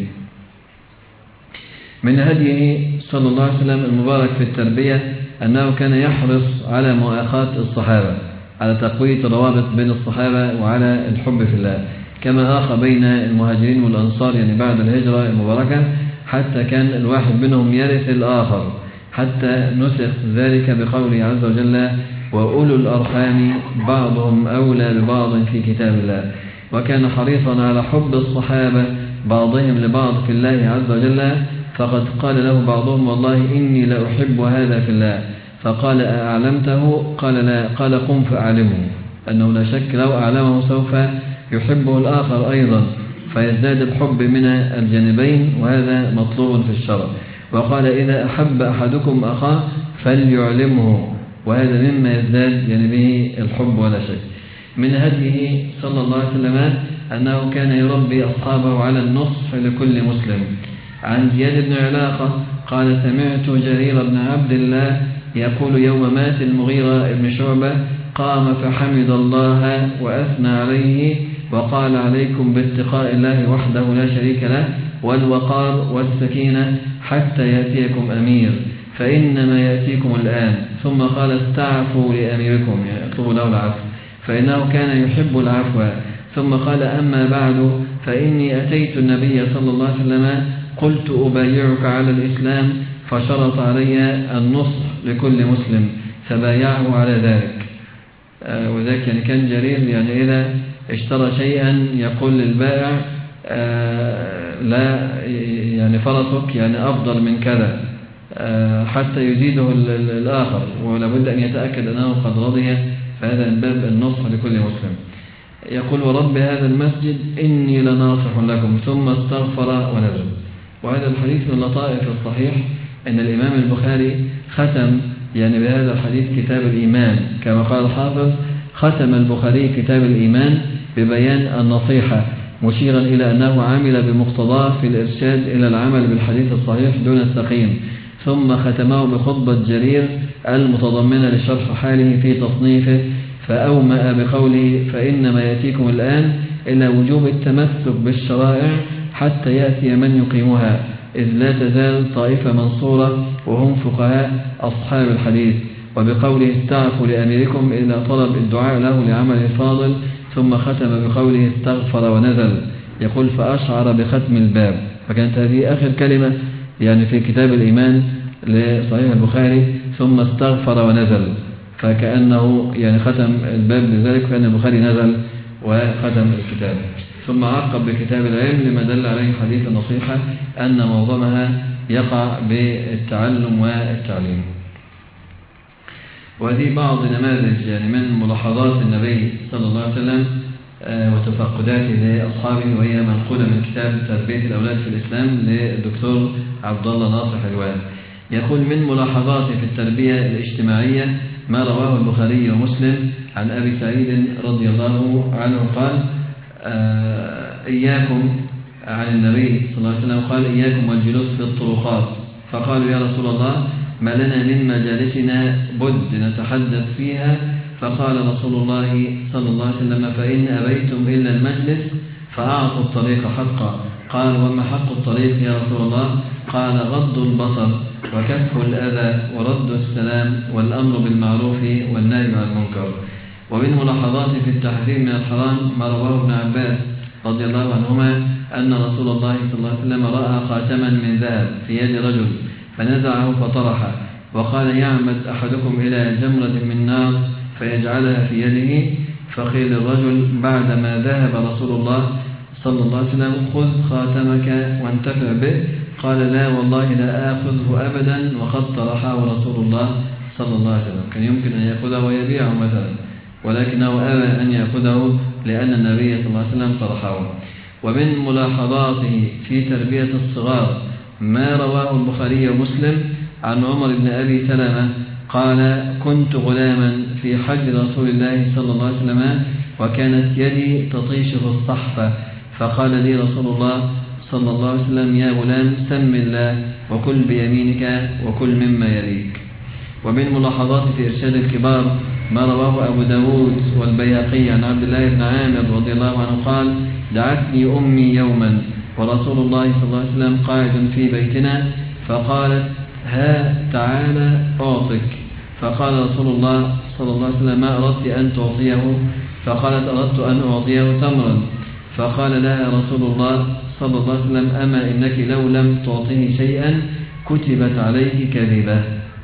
من هديه صلى الله عليه وسلم المبارك في التربية أنه كان يحرص على مؤاخاة الصحابة، على تقوية الروابط بين الصحابة وعلى الحب في الله، كما آخى بين المهاجرين والأنصار يعني بعد الهجرة المباركة، حتى كان الواحد منهم يرث الآخر، حتى نسخ ذلك بقوله عز وجل وأولو الأرحام بعضهم أولى ببعض في كتاب الله. وكان حريصا على حب الصحابة بعضهم لبعض في الله عز وجل، فقد قال له بعضهم والله إني لأحب هذا في الله، فقال أعلمته؟ قال لا، قال قم فأعلمه، أنه لا شك لو أعلمه سوف يحبه الآخر أيضا فيزداد الحب من الجانبين، وهذا مطلوب في الشرع. وقال إذا أحب أحدكم أخاه فليعلمه، وهذا مما يزداد يعني به الحب ولا شيء. من هديه صلى الله عليه وسلم أنه كان يربي أصحابه على النصح لكل مسلم. عن زياد بن علاقة قال سمعت جرير بن عبد الله يقول يوم مات المغيرة بن شعبة قام فحمد الله وأثنى عليه وقال عليكم باتقاء الله وحده لا شريك له والوقار والسكينة حتى يأتيكم أمير فإنما يأتيكم الآن. ثم قال استعفوا لأميركم، يعني اطلبوا له العفو فإنه كان يحب العفو. ثم قال أما بعد فإني أتيت النبي صلى الله عليه وسلم قلت أبايعك على الإسلام فشرط علي النصح لكل مسلم فبايعه على ذلك. وذلك يعني كان جرير يعني إذا اشترى شيئا يقول للبائع لا يعني فرسك يعني أفضل من كذا حتى يزيده الآخر، ولابد أن يتأكد أنه قد رضي، فهذا من باب النصح لكل مسلم. يقول ورب هذا المسجد إني لناصح لكم ثم استغفر ونزل. وهذا الحديث من لطائف الصحيح أن الإمام البخاري ختم يعني بهذا الحديث كتاب الإيمان، كما قال الحافظ ختم البخاري كتاب الإيمان ببيان النصيحة مشيرا إلى أنه عمل بمقتضاه في الإرشاد إلى العمل بالحديث الصحيح دون السقيم، ثم ختمه بخطبة جرير المتضمنة لشرح حاله في تصنيفه، فأومأ بقوله فإنما يأتيكم الآن إلى وجوب التمسك بالشرائع حتى يأتي من يقيمها، إذ لا تزال طائفة منصورة وهم فقهاء أصحاب الحديث. وبقوله استعفوا لأميركم إلى طلب الدعاء له لعمل الفاضل، ثم ختم بقوله استغفر ونزل. يقول فأشعر بختم الباب، فكانت هذه آخر كلمة يعني في كتاب الإيمان لصحيح البخاري، ثم استغفر ونزل، فكأنه يعني ختم الباب بذلك، فإن البخاري نزل وختم الكتاب. ثم عقب بكتاب العلم لما دل عليه حديث النصيحة أن معظمها يقع بالتعلم والتعليم. وهذه بعض نماذج يعني من ملاحظات النبي صلى الله عليه وسلم وتفقداته لأصحابه، وهي منقولة من كتاب تربية الأولاد في الإسلام للدكتور عبد الله ناصر حلوان. يقول من ملاحظاته في التربية الاجتماعية ما رواه البخاري ومسلم عن أبي سعيد رضي الله عنه قال إياكم عن النبي صلى الله عليه وسلم قال إياكم والجلوس في الطرقات، فقالوا يا رسول الله ما لنا من مجالسنا بد نتحدث فيها، فقال رسول الله صلى الله عليه وسلم فإن أبيتم إلا المجلس فأعطوا الطريق حقا. قال وما حق الطريق يا رسول الله؟ قال غض البصر وكف الأذى ورد السلام والأمر بالمعروف والنهي عن المنكر. ومن ملاحظاته في التحذير من الحرام ما رواه ابن عباس رضي الله عنهما أن رسول الله صلى الله عليه وسلم رأى خاتما من ذهب في يد رجل فنزعه فطرحه، وقال يعمد أحدكم إلى جمرة من نار فيجعلها في يده، فقيل الرجل بعدما ذهب رسول الله صلى الله عليه وسلم خذ خاتمك وانتفع به، قال لا والله لا آخذه أبدا وقد طرحه رسول الله صلى الله عليه وسلم. كان يمكن أن يأخذه ويبيعه مثلا، ولكنه أبى أن يأخذه لأن النبي صلى الله عليه وسلم طرحه. ومن ملاحظاته في تربية الصغار ما رواه البخاري ومسلم عن عمر بن أبي سلمة قال كنت غلاما في حجر رسول الله صلى الله عليه وسلم وكانت يدي تطيش في الصحفة، فقال لي رسول الله صلى الله عليه وسلم يا غلام سم الله وكل بيمينك وكل مما يليك. ومن ملاحظات في إرشاد الكبار ما رواه أبو داود والبيهقي عن عبد الله بن عامر رضي الله عنه قال دعتني أمي يوما ورسول الله صلى الله عليه وسلم قاعد في بيتنا، فقالت ها تعالى أعطك، فقال رسول الله صلى الله عليه وسلم ما أردت أن تعطيه؟ فقالت أردت أن أعطيه تمرا، فقال لها رسول الله صلى الله عليه وسلم أما إنك لو لم تعطيه شيئا كتبت عليك كذبة.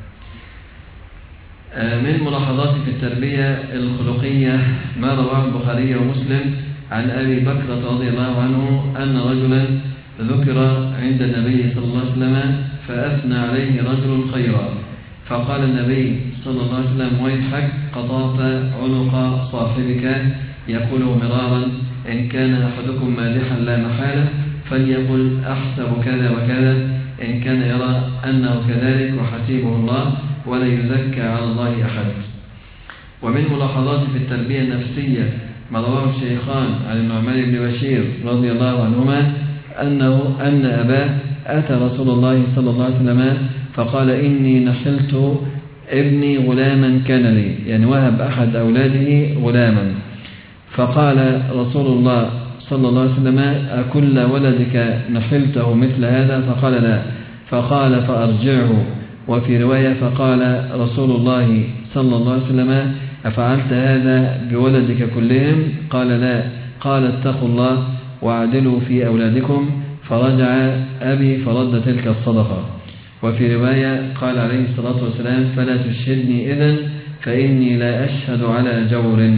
من ملاحظات في التربية الخلقية ما رواه البخاري ومسلم عن أبي بكر رضي الله عنه أن رجلا ذكر عند النبي صلى الله عليه وسلم فأثنى عليه رجل خيرا، فقال النبي صلى الله عليه وسلم ويحك قطعت عنق صاحبك، يقوله مرارا إن كان أحدكم مادحا لا محالة فليقل أحسب كذا وكذا، إن كان يرى أنه كذلك وحسيبه الله ولا يزكى على الله أحد. ومن ملاحظات في التربية النفسية ما رواه الشيخان عن النعمان بن بشير رضي الله عنهما أن أباه أتى رسول الله صلى الله عليه وسلم فقال إني نحلت ابني غلاما كان لي، يعني وهب أحد أولاده غلاما. فقال رسول الله صلى الله عليه وسلم أكل ولدك نحلته مثل هذا؟ فقال لا. فقال فأرجعه. وفي رواية فقال رسول الله صلى الله عليه وسلم أفعلت هذا بولدك كلهم؟ قال لا. قال اتقوا الله واعدلوا في أولادكم. فرجع أبي فرد تلك الصدقة. وفي رواية قال عليه الصلاة والسلام فلا تشهدني إذن فإني لا أشهد على جور.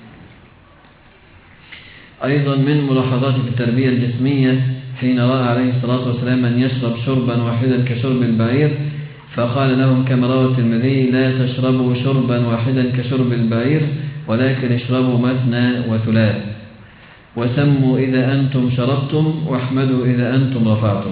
أيضا من ملاحظات في التربية الجسمية حين رأى عليه الصلاة والسلام من يشرب شربا واحدا كشرب البعير فقال لهم كما روى الترمذي لا تشربوا شربا واحدا كشرب البعير ولكن اشربوا مثنى وثلاث، وسموا إذا أنتم شربتم واحمدوا إذا أنتم رفعتم.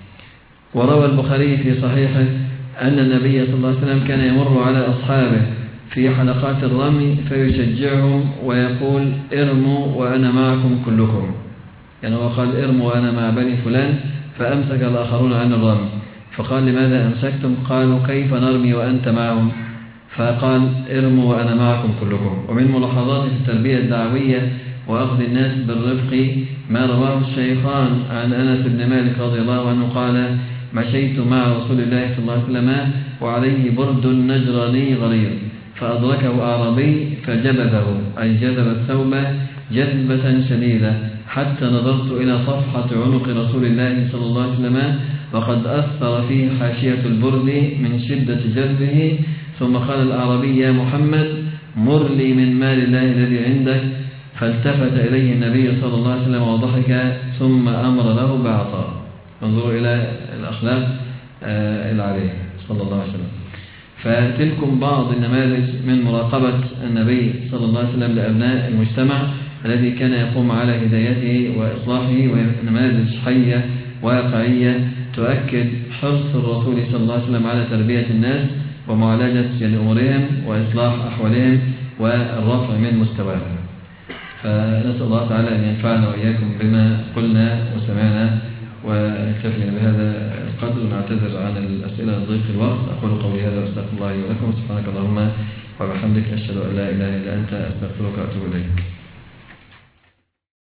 وروى البخاري في صحيحه أن النبي صلى الله عليه وسلم كان يمر على أصحابه في حلقات الرمي فيشجعهم ويقول ارموا وأنا معكم كلكم، يعني هو قال ارموا وأنا مع بني فلان فأمسك الآخرون عن الرمي، فقال لماذا أمسكتم؟ قالوا كيف نرمي وأنت معهم؟ فقال ارموا وأنا معكم كلكم. ومن ملاحظات في التربية الدعوية وأخذ الناس بالرفق ما رواه الشيخان عن أنس بن مالك رضي الله عنه قال مشيت مع رسول الله صلى الله عليه وسلم وعليه برد نجراني غليظ فأدركه أعرابي فجبذه، أي جذب الثوب جذبة شديدة حتى نظرت إلى صفحة عنق رسول الله صلى الله عليه وسلم وقد أثر فيه حاشية البرد من شدة جذبه. ثم قال الأعرابي يا محمد مر لي من مال الله الذي عندك، فالتفت إليه النبي صلى الله عليه وسلم وضحك ثم أمر له بعطاء. انظروا إلى الأخلاق العالية صلى الله عليه وسلم. فتلكم بعض النماذج من مراقبة النبي صلى الله عليه وسلم لأبناء المجتمع الذي كان يقوم على هدايته وإصلاحه، ونماذج حية واقعية تؤكد حرص الرسول صلى الله عليه وسلم على تربية الناس ومعالجة أمورهم وإصلاح أحوالهم والرفع من مستواهم. فنسأل الله تعالى أن ينفعنا وإياكم بما قلنا وسمعنا، ونكتفي بهذا القدر ونعتذر عن الأسئلة لضيق الوقت. أقول قولي هذا واستغفر الله لي ولكم. سبحانك اللهم وبحمدك أشهد أن لا إله إلا أنت أستغفرك وأتوب إليك.